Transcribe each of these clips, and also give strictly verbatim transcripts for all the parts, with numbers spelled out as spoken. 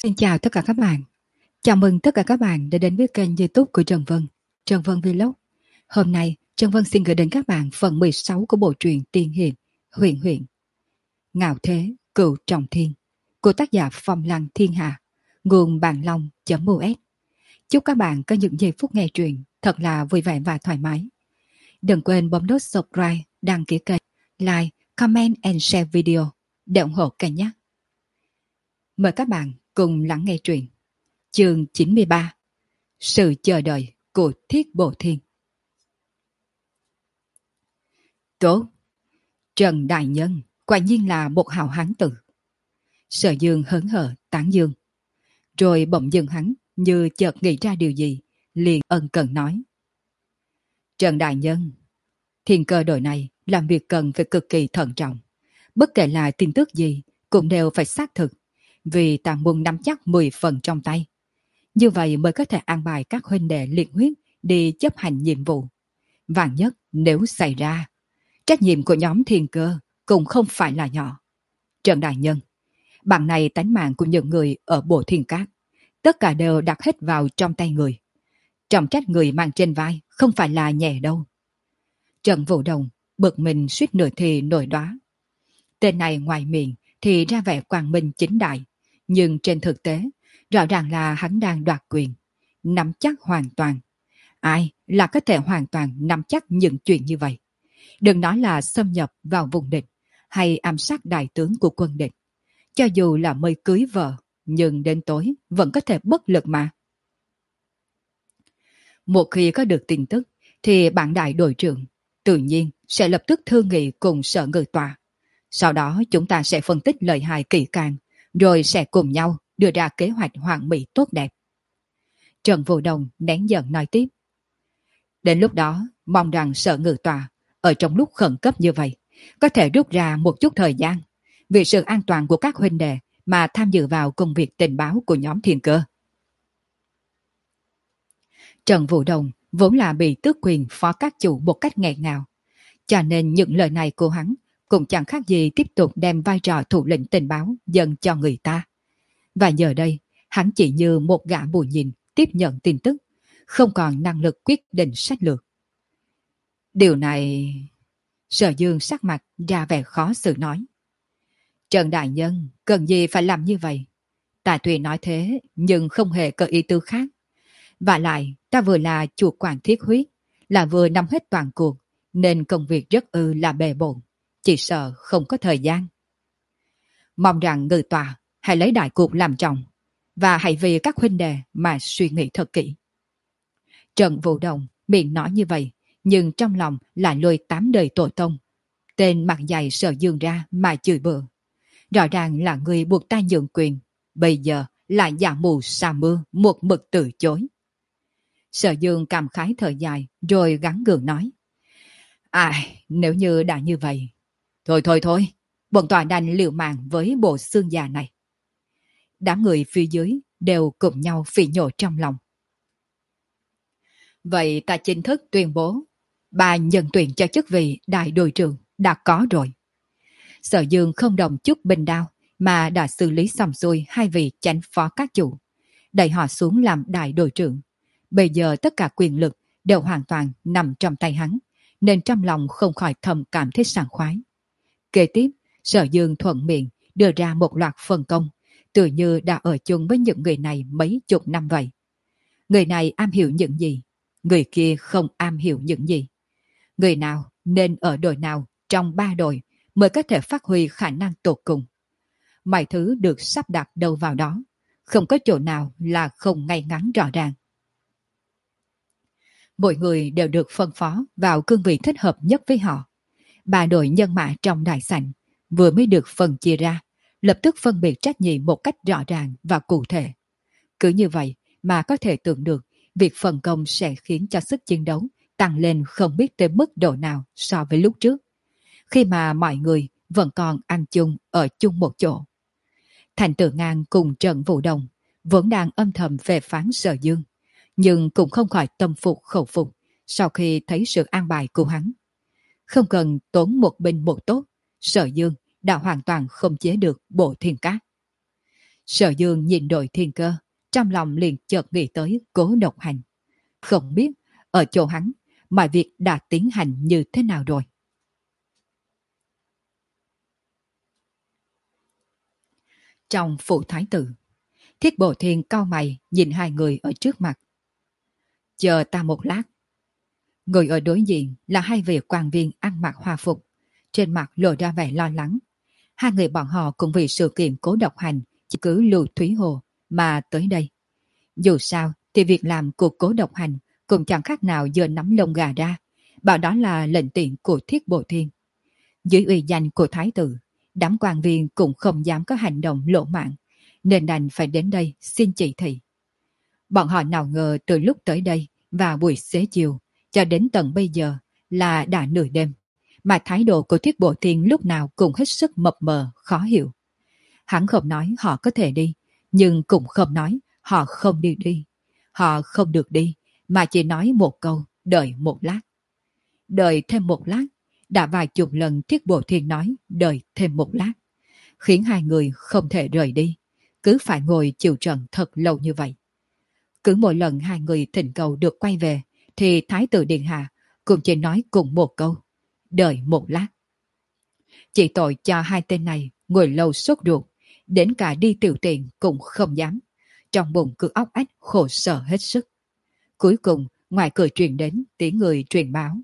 Xin chào tất cả các bạn. Chào mừng tất cả các bạn đã đến với kênh YouTube của Trần Vân, Trần Vân Vlog. Hôm nay, Trần Vân xin gửi đến các bạn phần mười sáu của bộ truyện Tiên Hiền, Huyền Huyền. Ngạo Thế, Cựu Trọng Thiên của tác giả Phong Lăng Thiên Hạ, nguồn Bạn Long.us. Chúc các bạn có những giây phút nghe truyện thật là vui vẻ và thoải mái. Đừng quên bấm nút subscribe, đăng ký kênh, like, comment and share video để ủng hộ kênh nhé. Mời các bạn cùng lắng nghe truyện. Chương chín mươi ba. Sự chờ đợi của Thiết Bộ Thiên. Tốt, Trần Đại Nhân quả nhiên là một hào hán tử. Sở Dương hớn hở tán dương. Rồi bỗng dưng hắn như chợt nghĩ ra điều gì, liền ân cần nói. Trần Đại Nhân, thiên cơ đội này làm việc cần phải cực kỳ thận trọng. Bất kể là tin tức gì cũng đều phải xác thực, vì ta muốn nắm chắc mười phần trong tay. Như vậy mới có thể an bài các huynh đệ liệt huyết đi chấp hành nhiệm vụ. Vạn nhất nếu xảy ra, trách nhiệm của nhóm thiên cơ cũng không phải là nhỏ. Trần Đại Nhân, bằng này tánh mạng của những người ở Bộ Thiên Cát, tất cả đều đặt hết vào trong tay người. Trọng trách người mang trên vai không phải là nhẹ đâu. Trần Vũ Đồng bực mình suýt nửa thì nổi đoá. Tên này ngoài miệng thì ra vẻ quang minh chính đại, nhưng trên thực tế rõ ràng là hắn đang đoạt quyền, nắm chắc hoàn toàn. Ai là có thể hoàn toàn nắm chắc những chuyện như vậy? Đừng nói là xâm nhập vào vùng địch hay ám sát đại tướng của quân địch. Cho dù là mới cưới vợ, nhưng đến tối vẫn có thể bất lực mà. Một khi có được tin tức, thì bản đại đội trưởng tự nhiên sẽ lập tức thương nghị cùng Sở Ngự Tòa. Sau đó chúng ta sẽ phân tích lợi hại kỹ càng, rồi sẽ cùng nhau đưa ra kế hoạch hoàn mỹ tốt đẹp. Trần Vũ Đồng nén giận nói tiếp. Đến lúc đó, mong rằng Sở Ngự Tòa, ở trong lúc khẩn cấp như vậy, có thể rút ra một chút thời gian, vì sự an toàn của các huynh đệ mà tham dự vào công việc tình báo của nhóm thiên cơ. Trần Vũ Đồng vốn là bị tước quyền phó các chủ một cách nghẹn ngào, cho nên những lời này của hắn cũng chẳng khác gì tiếp tục đem vai trò thủ lĩnh tình báo dần cho người ta. Và giờ đây, hắn chỉ như một gã bù nhìn tiếp nhận tin tức, không còn năng lực quyết định sách lược. Điều này... Sở Dương sắc mặt ra vẻ khó xử nói. Trần Đại Nhân, cần gì phải làm như vậy? Ta tuy nói thế, nhưng không hề có ý tư khác. Và lại, ta vừa là chủ quản thiết huyết, là vừa nắm hết toàn cuộc, nên công việc rất ư là bề bộn, chỉ sợ không có thời gian. Mong rằng Ngự Tòa hãy lấy đại cuộc làm trọng, và hãy vì các huynh đệ mà suy nghĩ thật kỹ. Trần Vũ Đồng miệng nói như vậy, nhưng trong lòng lại lôi tám đời tổ tông. Tên mặt dày Sở Dương ra mà chửi bừa. Rõ ràng là người buộc ta nhượng quyền, bây giờ lại giả mù sa mưa một mực từ chối. Sở Dương cảm khái thở dài rồi gắng gượng nói. Ai, nếu như đã như vậy. Thôi thôi thôi, bọn tòa đành liều mạng với bộ xương già này. Đám người phía dưới đều cùng nhau phỉ nhổ trong lòng. Vậy ta chính thức tuyên bố, bà nhận tuyển cho chức vị đại đội trưởng đã có rồi. Sở Dương không đồng chút bình đao mà đã xử lý xong xuôi hai vị chánh phó các chủ, đẩy họ xuống làm đại đội trưởng. Bây giờ tất cả quyền lực đều hoàn toàn nằm trong tay hắn, nên trong lòng không khỏi thầm cảm thấy sảng khoái. Kế tiếp, Sở Dương thuận miệng đưa ra một loạt phân công, tự như đã ở chung với những người này mấy chục năm vậy. Người này am hiểu những gì, người kia không am hiểu những gì. Người nào nên ở đội nào trong ba đội mới có thể phát huy khả năng tột cùng. Mọi thứ được sắp đặt đâu vào đó, không có chỗ nào là không ngay ngắn rõ ràng. Mỗi người đều được phân phó vào cương vị thích hợp nhất với họ. Ba đội nhân mã trong đại sảnh vừa mới được phân chia ra, lập tức phân biệt trách nhiệm một cách rõ ràng và cụ thể. Cứ như vậy mà có thể tưởng được việc phân công sẽ khiến cho sức chiến đấu tăng lên không biết tới mức độ nào so với lúc trước, khi mà mọi người vẫn còn ăn chung ở chung một chỗ. Thành Tử Ngang cùng Trần Vũ Đồng vốn đang âm thầm phê phán Sở Dương, nhưng cũng không khỏi tâm phục khẩu phục sau khi thấy sự an bài của hắn. Không cần tốn một binh một tốt, Sở Dương đã hoàn toàn không chế được Bộ Thiên Cát. Sở Dương nhìn đội thiên cơ, trong lòng liền chợt nghĩ tới Cố Độc Hành. Không biết ở chỗ hắn, mọi việc đã tiến hành như thế nào rồi. Trong phủ thái tử, Thiết Bộ Thiên cau mày nhìn hai người ở trước mặt. Chờ ta một lát. Người ở đối diện là hai vị quan viên ăn mặc hòa phục, trên mặt lộ ra vẻ lo lắng. Hai người bọn họ cũng vì sự kiện Cố Độc Hành chỉ cứ Lưu Thúy Hồ mà tới đây. Dù sao thì việc làm của Cố Độc Hành cũng chẳng khác nào giờ nắm lông gà ra, bảo đó là lệnh tiện của Thiết Bộ Thiên. Dưới uy danh của thái tử, đám quan viên cũng không dám có hành động lỗ mãng, nên đành phải đến đây xin chỉ thị. Bọn họ nào ngờ từ lúc tới đây vào buổi xế chiều cho đến tận bây giờ là đã nửa đêm, mà thái độ của Thiết Bộ Thiên lúc nào cũng hết sức mập mờ, khó hiểu. Hắn không nói họ có thể đi, nhưng cũng không nói họ không đi đi. Họ không được đi, mà chỉ nói một câu, đợi một lát. Đợi thêm một lát, đã vài chục lần Thiết Bộ Thiên nói đợi thêm một lát, khiến hai người không thể rời đi, cứ phải ngồi chịu trận thật lâu như vậy. Cứ mỗi lần hai người thỉnh cầu được quay về, thì Thái tử Điện Hạ cũng chỉ nói cùng một câu, đợi một lát. Chỉ tội cho hai tên này ngồi lâu sốt ruột, đến cả đi tiểu tiện cũng không dám, trong bụng cứ óc ách khổ sở hết sức. Cuối cùng ngoài cửa truyền đến tiếng người truyền báo.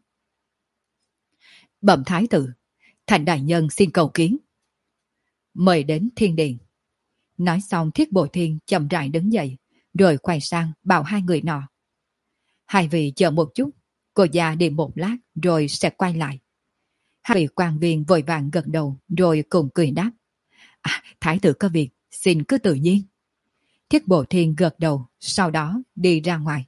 Bẩm thái tử, Thành đại nhân xin cầu kiến. Mời đến thiên điện. Nói xong Thiết Bộ Thiên chậm rãi đứng dậy, rồi quay sang bảo hai người nọ. Hai vị chờ một chút, cô già đi một lát rồi sẽ quay lại. Hai vị quan viên vội vàng gật đầu rồi cùng cười đáp. À, thái tử có việc, xin cứ tự nhiên. Thiết Bộ Thiên gật đầu, sau đó đi ra ngoài.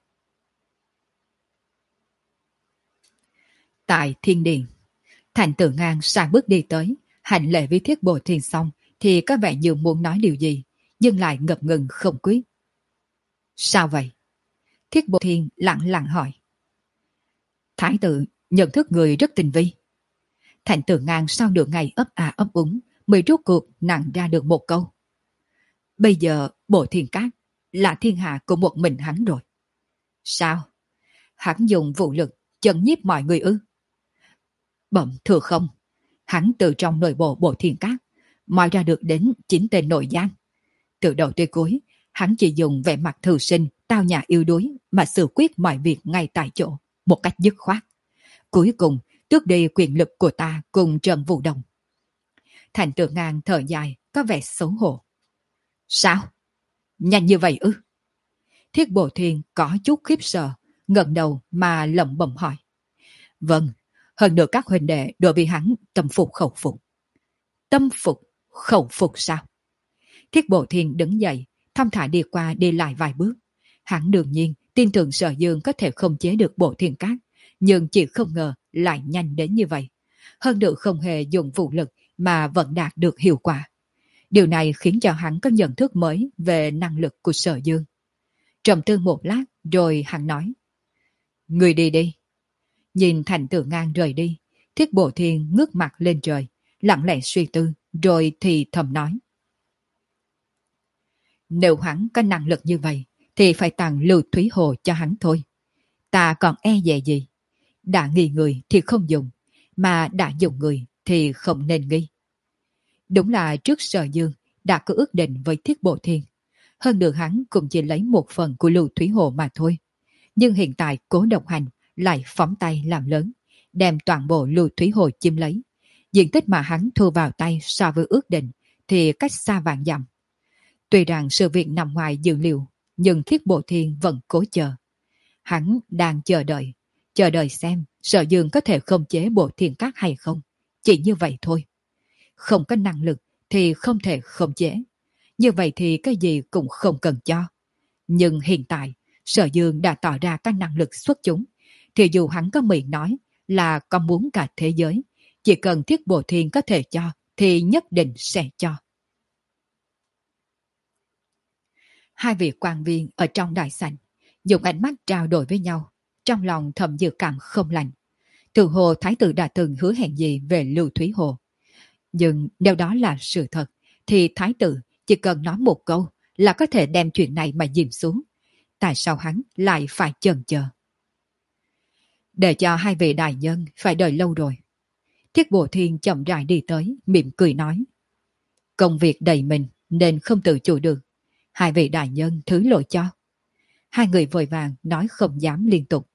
Tại thiên điện, Thành Tử Ngang sang bước đi tới, hành lễ với Thiết Bộ Thiên xong thì có vẻ như muốn nói điều gì, nhưng lại ngập ngừng không quyết. Sao vậy? Thiết Bộ Thiên lặng lặng hỏi. Thái tử nhận thức người rất tinh vi. Thành Tử Ngang sau được ngày ấp à ấp úng mới rút cuộc nặng ra được một câu. Bây giờ Bộ Thiên Cát là thiên hạ của một mình hắn rồi. Sao? Hắn dùng vũ lực chấn nhiếp mọi người ư? Bẩm thưa không, hắn từ trong nội bộ Bộ Thiên Cát moi ra được đến chín tên nội gián. Từ đầu tới cuối, hắn chỉ dùng vẻ mặt thư sinh, tao nhã yêu đuối mà xử quyết mọi việc ngay tại chỗ, một cách dứt khoát. Cuối cùng, tước đi quyền lực của ta cùng Trần Vũ Đồng. Thành Tử Ngang thở dài, có vẻ xấu hổ. Sao? Nhanh như vậy ư? Thiết Bộ Thiên có chút khiếp sợ, ngẩng đầu mà lẩm bẩm hỏi. Vâng, hơn nữa các huynh đệ đối với hắn tâm phục khẩu phục. Tâm phục, khẩu phục sao? Thiết Bộ Thiên đứng dậy, thong thả đi qua đi lại vài bước. Hắn đương nhiên tin tưởng Sở Dương có thể không chế được Bộ Thiên Cát, nhưng chỉ không ngờ lại nhanh đến như vậy. Hơn nữa không hề dùng vũ lực mà vẫn đạt được hiệu quả. Điều này khiến cho hắn có nhận thức mới về năng lực của Sở Dương. Trầm tư một lát rồi hắn nói. Người đi đi. Nhìn Thành Tử Ngang rời đi, Thiết Bộ Thiên ngước mặt lên trời, lặng lẽ suy tư, rồi thì thầm nói. Nếu hắn có năng lực như vậy, thì phải tặng Lưu Thúy Hồ cho hắn thôi. Ta còn e dè gì? Đã nghi người thì không dùng, mà đã dùng người thì không nên nghi. Đúng là trước Sở Dương đã có ước định với Thiết Bộ Thiên. Hơn nữa hắn cũng chỉ lấy một phần của Lưu Thúy Hồ mà thôi. Nhưng hiện tại Cố Độc Hành lại phóng tay làm lớn, đem toàn bộ Lưu Thúy Hồ chiếm lấy. Diện tích mà hắn thu vào tay so với ước định thì cách xa vạn dặm. Tuy rằng sự việc nằm ngoài dự liệu, nhưng Thiết Bộ Thiên vẫn cố chờ. Hắn đang chờ đợi, chờ đợi xem Sở Dương có thể khống chế Bộ Thiên Cát hay không. Chỉ như vậy thôi. Không có năng lực thì không thể khống chế. Như vậy thì cái gì cũng không cần cho. Nhưng hiện tại, Sở Dương đã tỏ ra các năng lực xuất chúng. Thì dù hắn có miệng nói là có muốn cả thế giới, chỉ cần Thiết Bộ Thiên có thể cho thì nhất định sẽ cho. Hai vị quan viên ở trong đại sảnh dùng ánh mắt trao đổi với nhau, trong lòng thầm dự cảm không lành. Từ hồ thái tử đã từng hứa hẹn gì về Lưu Thúy Hồ. Nhưng nếu đó là sự thật, thì thái tử chỉ cần nói một câu là có thể đem chuyện này mà dìm xuống. Tại sao hắn lại phải chần chờ? Để cho hai vị đại nhân phải đợi lâu rồi. Thiết Bộ Thiên chậm rãi đi tới, mỉm cười nói. Công việc đầy mình nên không tự chủ được. Hai vị đại nhân thứ lỗi cho. Hai người vội vàng nói không dám liên tục.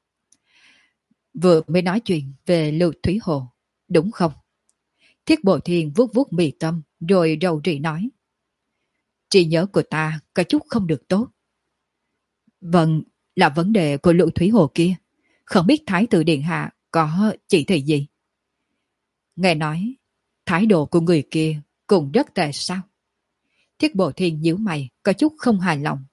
Vừa mới nói chuyện về Lưu Thúy Hồ, đúng không? Thiết Bộ Thiên vuốt vuốt mì tâm rồi rầu rĩ nói. Trí nhớ của ta có chút không được tốt. Vâng, là vấn đề của Lưu Thúy Hồ kia. Không biết Thái tử Điện Hạ có chỉ thị gì? Nghe nói, thái độ của người kia cũng rất tệ sao? Thiết Bộ Thiên nhíu mày, có chút không hài lòng.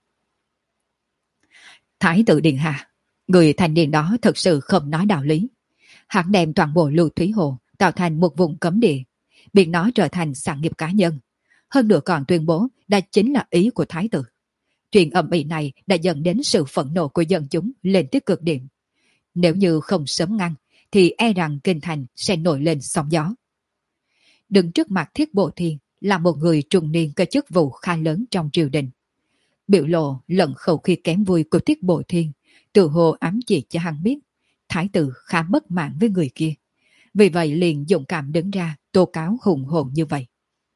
Thái tử Điện Hạ, người thanh niên đó thật sự không nói đạo lý. Hắn đem toàn bộ Lưu Thúy Hồ tạo thành một vùng cấm địa, biến nó trở thành sản nghiệp cá nhân. Hơn nữa còn tuyên bố đó chính là ý của thái tử. Chuyện ầm ĩ này đã dẫn đến sự phẫn nộ của dân chúng lên tới cực điểm. Nếu như không sớm ngăn, thì e rằng kinh thành sẽ nổi lên sóng gió. Đứng trước mặt Thiết Bộ Thiên là một người trung niên có chức vụ khá lớn trong triều đình. Biểu lộ lẫn khẩu khí kém vui của Thiết Bộ Thiên tự hồ ám chỉ cho hắn biết thái tử khá bất mãn với người kia. Vì vậy liền dũng cảm đứng ra tố cáo hùng hồn như vậy.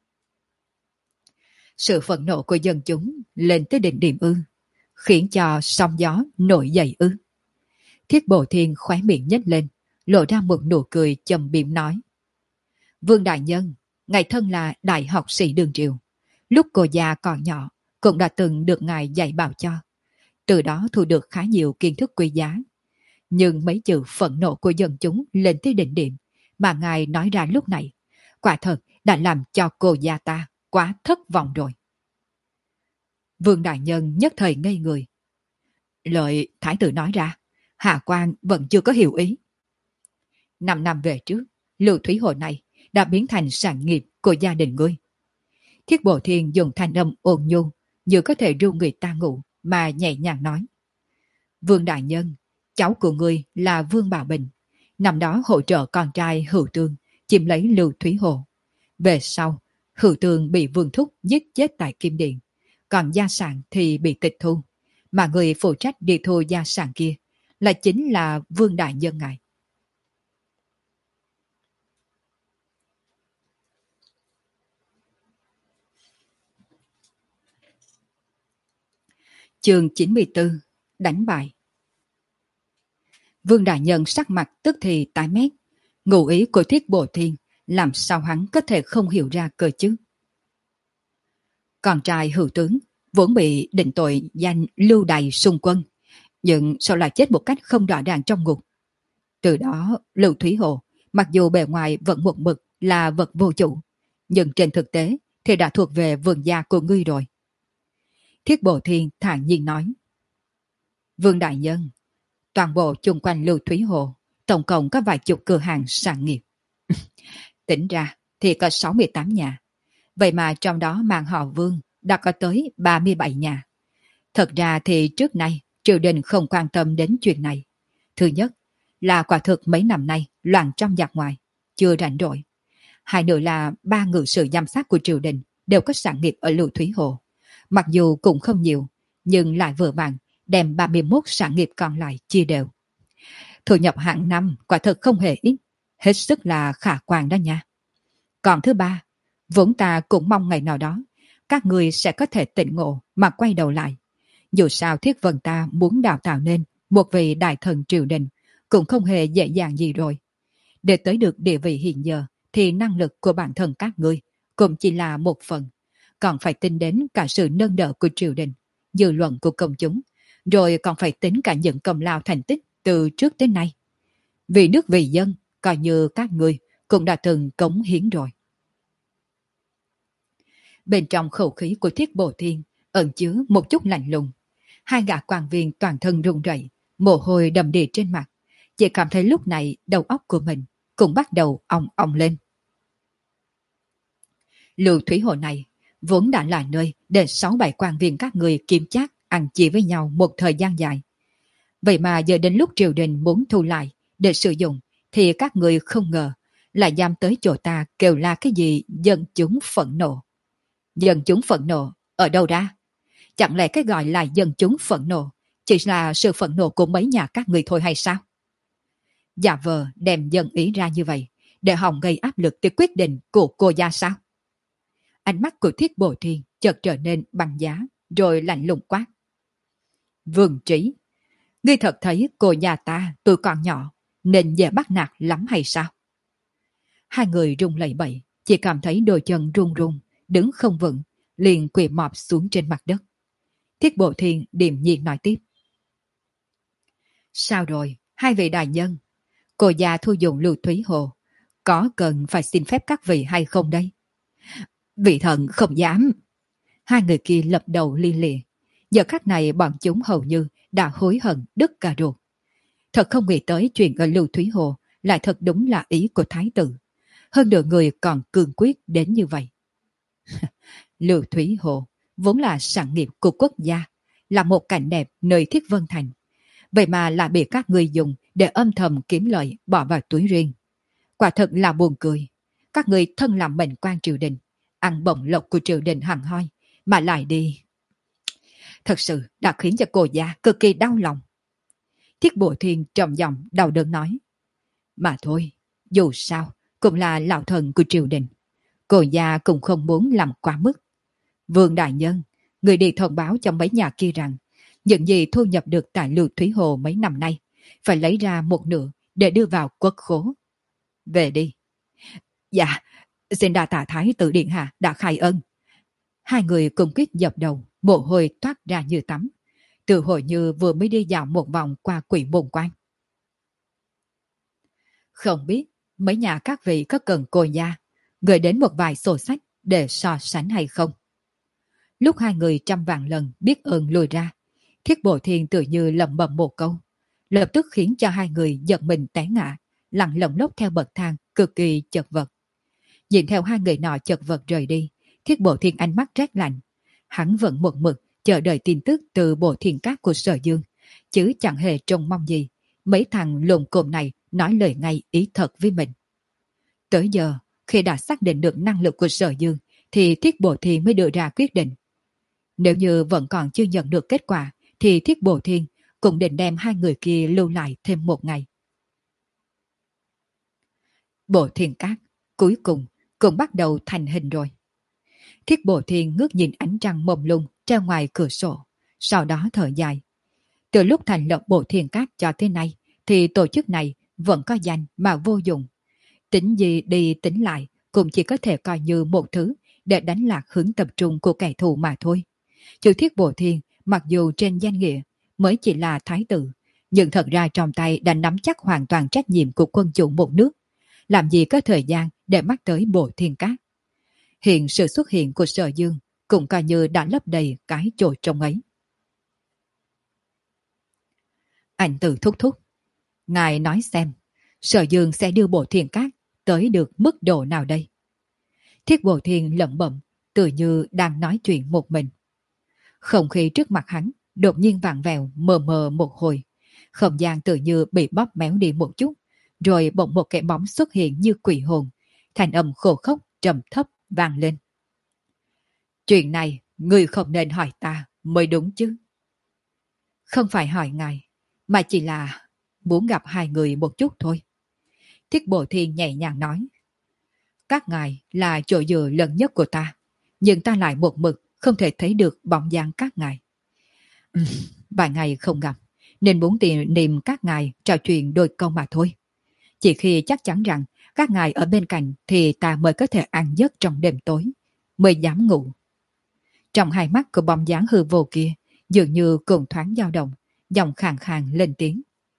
Sự phẫn nộ của dân chúng lên tới đỉnh điểm ư, khiến cho sóng gió nổi dậy ư. Thiết Bộ Thiên khóe miệng nhếch lên, lộ ra một nụ cười trầm biếm nói. Vương đại nhân, ngài thân là đại học sĩ đường triều. Lúc cô già còn nhỏ, cũng đã từng được ngài dạy bảo cho. Từ đó thu được khá nhiều kiến thức quý giá. Nhưng mấy chữ phẫn nộ của dân chúng lên tới đỉnh điểm mà ngài nói ra lúc này, quả thật đã làm cho cô già ta quá thất vọng rồi. Vương đại nhân nhất thời ngây người. Lời thái tử nói ra, hạ quan vẫn chưa có hiểu ý. Năm năm về trước, Lưu Thúy Hồ này đã biến thành sản nghiệp của gia đình ngươi. Thiết Bộ Thiên dùng thanh âm ôn nhu như có thể ru người ta ngủ mà nhẹ nhàng nói. Vương đại nhân, cháu của ngươi là Vương Bảo Bình, năm đó hỗ trợ con trai Hữu Tương chiếm lấy Lưu Thúy Hồ. Về sau, Hữu Tương bị Vương Thúc giết chết tại Kim Điện, còn gia sản thì bị tịch thu, mà người phụ trách đi thu gia sản kia là chính là Vương đại nhân ngài. Chương chín mươi tư. Đánh bại. Vương đại nhân sắc mặt tức thì tái mét. Ngụ ý của Thiết Bộ Thiên làm sao hắn có thể không hiểu ra cơ chứ? Con trai Hữu tướng vốn bị định tội danh lưu đày xung quân, nhưng sau lại chết một cách không rõ ràng trong ngục. Từ đó Lưu Thúy Hồ mặc dù bề ngoài vẫn một mực là vật vô chủ, nhưng trên thực tế thì đã thuộc về vườn gia của ngươi rồi. Thiết Bộ Thiên thản nhiên nói. Vương đại nhân, toàn bộ chung quanh Lưu Thúy Hồ tổng cộng có vài chục cửa hàng sản nghiệp. Tính ra thì có sáu mươi tám nhà. Vậy mà trong đó mang họ Vương đã có tới ba mươi bảy nhà. Thật ra thì trước nay triều đình không quan tâm đến chuyện này. Thứ nhất là quả thực mấy năm nay loạn trong giặc ngoài, chưa rảnh rỗi. Hai nữa là ba ngự sử giám sát của triều đình đều có sản nghiệp ở Lưu Thúy Hồ. Mặc dù cũng không nhiều, nhưng lại vừa vặn đem ba mươi mốt sản nghiệp còn lại chia đều. Thu nhập hàng năm quả thực không hề ít, hết sức là khả quan đó nha. Còn thứ ba, vốn ta cũng mong ngày nào đó các người sẽ có thể tỉnh ngộ mà quay đầu lại. Dù sao Thiết Vân ta muốn đào tạo nên một vị đại thần triều đình cũng không hề dễ dàng gì rồi. Để tới được địa vị hiện giờ thì năng lực của bản thân các ngươi cũng chỉ là một phần, còn phải tính đến cả sự nâng đỡ của triều đình, dư luận của công chúng, rồi còn phải tính cả những công lao thành tích từ trước tới nay. Vì nước vì dân, coi như các ngươi cũng đã từng cống hiến rồi. Bên trong khẩu khí của Thiết Bộ Thiên ẩn chứa một chút lạnh lùng. Hai gã quan viên toàn thân run rẩy, mồ hôi đầm đìa trên mặt, chỉ cảm thấy lúc này đầu óc của mình cũng bắt đầu ong ong lên. Lưu Thúy Hồ này vốn đã là nơi để sáu bảy quan viên các người kiếm chác ăn chia với nhau một thời gian dài. Vậy mà giờ đến lúc triều đình muốn thu lại để sử dụng thì các người không ngờ lại dám tới chỗ ta kêu la cái gì dân chúng phẫn nộ. Dân chúng phẫn nộ, ở đâu ra? Chẳng lẽ cái gọi là dân chúng phẫn nộ chỉ là sự phẫn nộ của mấy nhà các người thôi hay sao? Giả vờ đem dân ý ra như vậy, để hòng gây áp lực tới quyết định của cô gia sao? Ánh mắt của Thiết Bồ Thiên chợt trở nên băng giá, rồi lạnh lùng quát. Vương Trí, ngươi thật thấy cô nhà ta tuổi còn nhỏ, nên dễ bắt nạt lắm hay sao? Hai người run lẩy bẩy, chỉ cảm thấy đôi chân run run, đứng không vững, liền quỳ mọp xuống trên mặt đất. Thiết Bộ Thiên điềm nhiên nói tiếp. Sao rồi, hai vị đại nhân? Cô già thu dùng Lưu Thúy Hồ, có cần phải xin phép các vị hay không đây? Vị thần không dám. Hai người kia lập đầu li lịa. Giờ khắc này bọn chúng hầu như đã hối hận đứt cả ruột. Thật không nghĩ tới chuyện ở Lưu Thúy Hồ lại thật đúng là ý của Thái tử. Hơn nữa người còn cương quyết đến như vậy. Lưu Thúy Hồ vốn là sản nghiệp của quốc gia, là một cảnh đẹp nơi Thiết Vân Thành. Vậy mà lại bị các người dùng để âm thầm kiếm lợi bỏ vào túi riêng. Quả thật là buồn cười. Các người thân làm mệnh quan triều đình, ăn bổng lộc của triều đình hằng hoi, mà lại đi. Thật sự đã khiến cho cô gia cực kỳ đau lòng. Thiết Bộ Thiên trầm giọng đau đớn nói. Mà thôi, dù sao, cũng là lão thần của triều đình. Cô gia cũng không muốn làm quá mức. Vương đại nhân, người đi thông báo cho mấy nhà kia rằng, những gì thu nhập được tại Lưu Thúy Hồ mấy năm nay, phải lấy ra một nửa để đưa vào quốc khố. Về đi. Dạ, xin đa tạ Thái tử điện hạ đã khai ân. Hai người cùng quyết dập đầu, mồ hôi toát ra như tắm. Từ hồi như vừa mới đi dạo một vòng qua Quỷ Môn Quan. Không biết mấy nhà các vị có cần cô gia gửi đến một vài sổ sách để so sánh hay không? Lúc hai người trăm vạn lần biết ơn lùi ra, Thiết Bộ Thiên tự như lẩm bẩm một câu, lập tức khiến cho hai người giật mình té ngã, lăn lộn lốc theo bậc thang cực kỳ chật vật. Nhìn theo hai người nọ chật vật rời đi, Thiết Bộ Thiên ánh mắt rét lạnh. Hắn vẫn một mực chờ đợi tin tức từ Bộ Thiên Các của Sở Dương, chứ chẳng hề trông mong gì mấy thằng lùn cồm này nói lời ngay ý thật với mình. Tới giờ, khi đã xác định được năng lực của Sở Dương, thì Thiết Bộ Thiên mới đưa ra quyết định. Nếu như vẫn còn chưa nhận được kết quả, thì Thiết Bộ Thiên cũng định đem hai người kia lưu lại thêm một ngày. Bộ Thiên Các cuối cùng cũng bắt đầu thành hình rồi. Thiết Bộ Thiên ngước nhìn ánh trăng mông lung treo ngoài cửa sổ, sau đó thở dài. Từ lúc thành lập Bộ Thiên Các cho tới nay, thì tổ chức này vẫn có danh mà vô dụng. Tính gì đi tính lại cũng chỉ có thể coi như một thứ để đánh lạc hướng tập trung của kẻ thù mà thôi. Chữ Thiết Bộ Thiên mặc dù trên danh nghĩa mới chỉ là thái tử, nhưng thật ra trong tay đã nắm chắc hoàn toàn trách nhiệm của quân chủ một nước. Làm gì có thời gian để mắt tới Bộ Thiên Các. Hiện sự xuất hiện của Sở Dương cũng coi như đã lấp đầy cái chỗ trống ấy. Ảnh Tử thúc thúc, ngài nói xem, Sở Dương sẽ đưa Bộ Thiên Các tới được mức độ nào đây? Thiết Bộ Thiên lẩm bẩm, tự như đang nói chuyện một mình. Không khí trước mặt hắn đột nhiên vặn vẹo mờ mờ một hồi, không gian tự như bị bóp méo đi một chút, rồi bỗng một cái bóng xuất hiện như quỷ hồn, thanh âm khô khốc trầm thấp vang lên. Chuyện này ngươi không nên hỏi ta mới đúng chứ. Không phải hỏi ngài, mà chỉ là muốn gặp hai người một chút thôi. Thiết Bộ Thiên nhẹ nhàng nói. Các ngài là chỗ dựa lớn nhất của ta, nhưng ta lại một mực không thể thấy được bóng dáng các ngài. Ừ, vài ngày không gặp, nên muốn tìm niềm các ngài trò chuyện đôi câu mà thôi. Chỉ khi chắc chắn rằng các ngài ở bên cạnh thì ta mới có thể ăn giấc trong đêm tối, mới dám ngủ. Trong hai mắt của bóng dáng hư vô kia, dường như cùng thoáng dao động, giọng khàn khàn lên tiếng.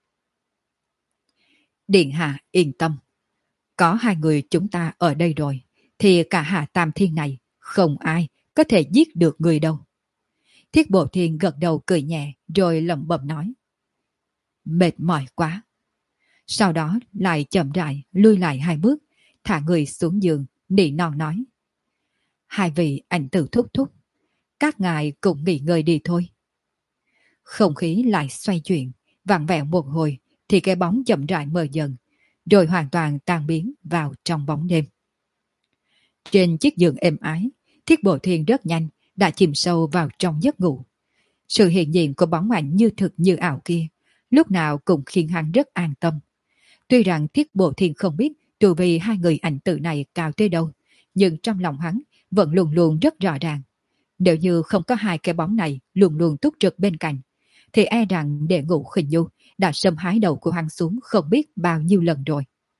Điện hạ yên tâm, có hai người chúng ta ở đây rồi, thì cả hạ tam thiên này không ai có thể giết được người đâu. Thiết Bộ Thiên gật đầu cười nhẹ rồi lẩm bẩm nói. Mệt mỏi quá. Sau đó lại chậm rãi lui lại hai bước, thả người xuống giường, nỉ non nói. Hai vị Ảnh Tử thúc thúc, các ngài cũng nghỉ ngơi đi thôi. Không khí lại xoay chuyển, vặn vẹo một hồi, thì cái bóng chậm rãi mờ dần, rồi hoàn toàn tan biến vào trong bóng đêm. Trên chiếc giường êm ái, Thiết Bộ Thiên rất nhanh đã chìm sâu vào trong giấc ngủ. Sự hiện diện của bóng ảnh như thực như ảo kia lúc nào cũng khiến hắn rất an tâm. Tuy rằng Thiết Bộ Thiên không biết tu vi hai người ảnh tử này cao tới đâu, nhưng trong lòng hắn vẫn luôn luôn rất rõ ràng. Nếu như không có hai cái bóng này luôn luôn túc trực bên cạnh, thì e rằng Đệ Ngũ Khinh Nhu đã xâm hái đầu của hắn xuống không biết bao nhiêu lần rồi.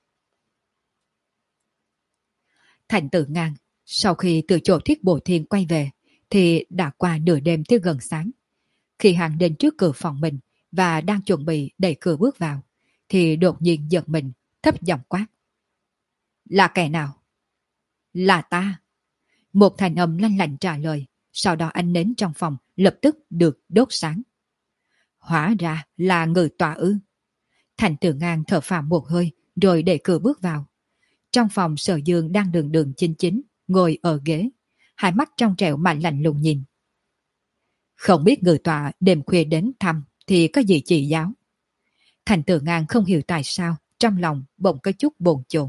Thành Tử Ngang sau khi từ chỗ Thiết Bộ Thiên quay về thì đã qua nửa đêm tới gần sáng. Khi hắn đến trước cửa phòng mình và đang chuẩn bị đẩy cửa bước vào, thì đột nhiên giật mình, thấp giọng quát: "Là kẻ nào?" "Là ta." Một thanh âm lanh lạnh trả lời, sau đó ánh nến trong phòng lập tức được đốt sáng. Hóa ra là Ngự Tọa ư? Thành Tử Ngang thở phào một hơi rồi đẩy cửa bước vào. Trong phòng Sở Dương đang đường đường chính chính ngồi ở ghế, hai mắt trong trẻo mà lạnh lùng nhìn. Không biết Ngự Tọa đêm khuya đến thăm thì có gì chỉ giáo? Thành Tử Ngang không hiểu tại sao trong lòng bỗng có chút bồn chồn.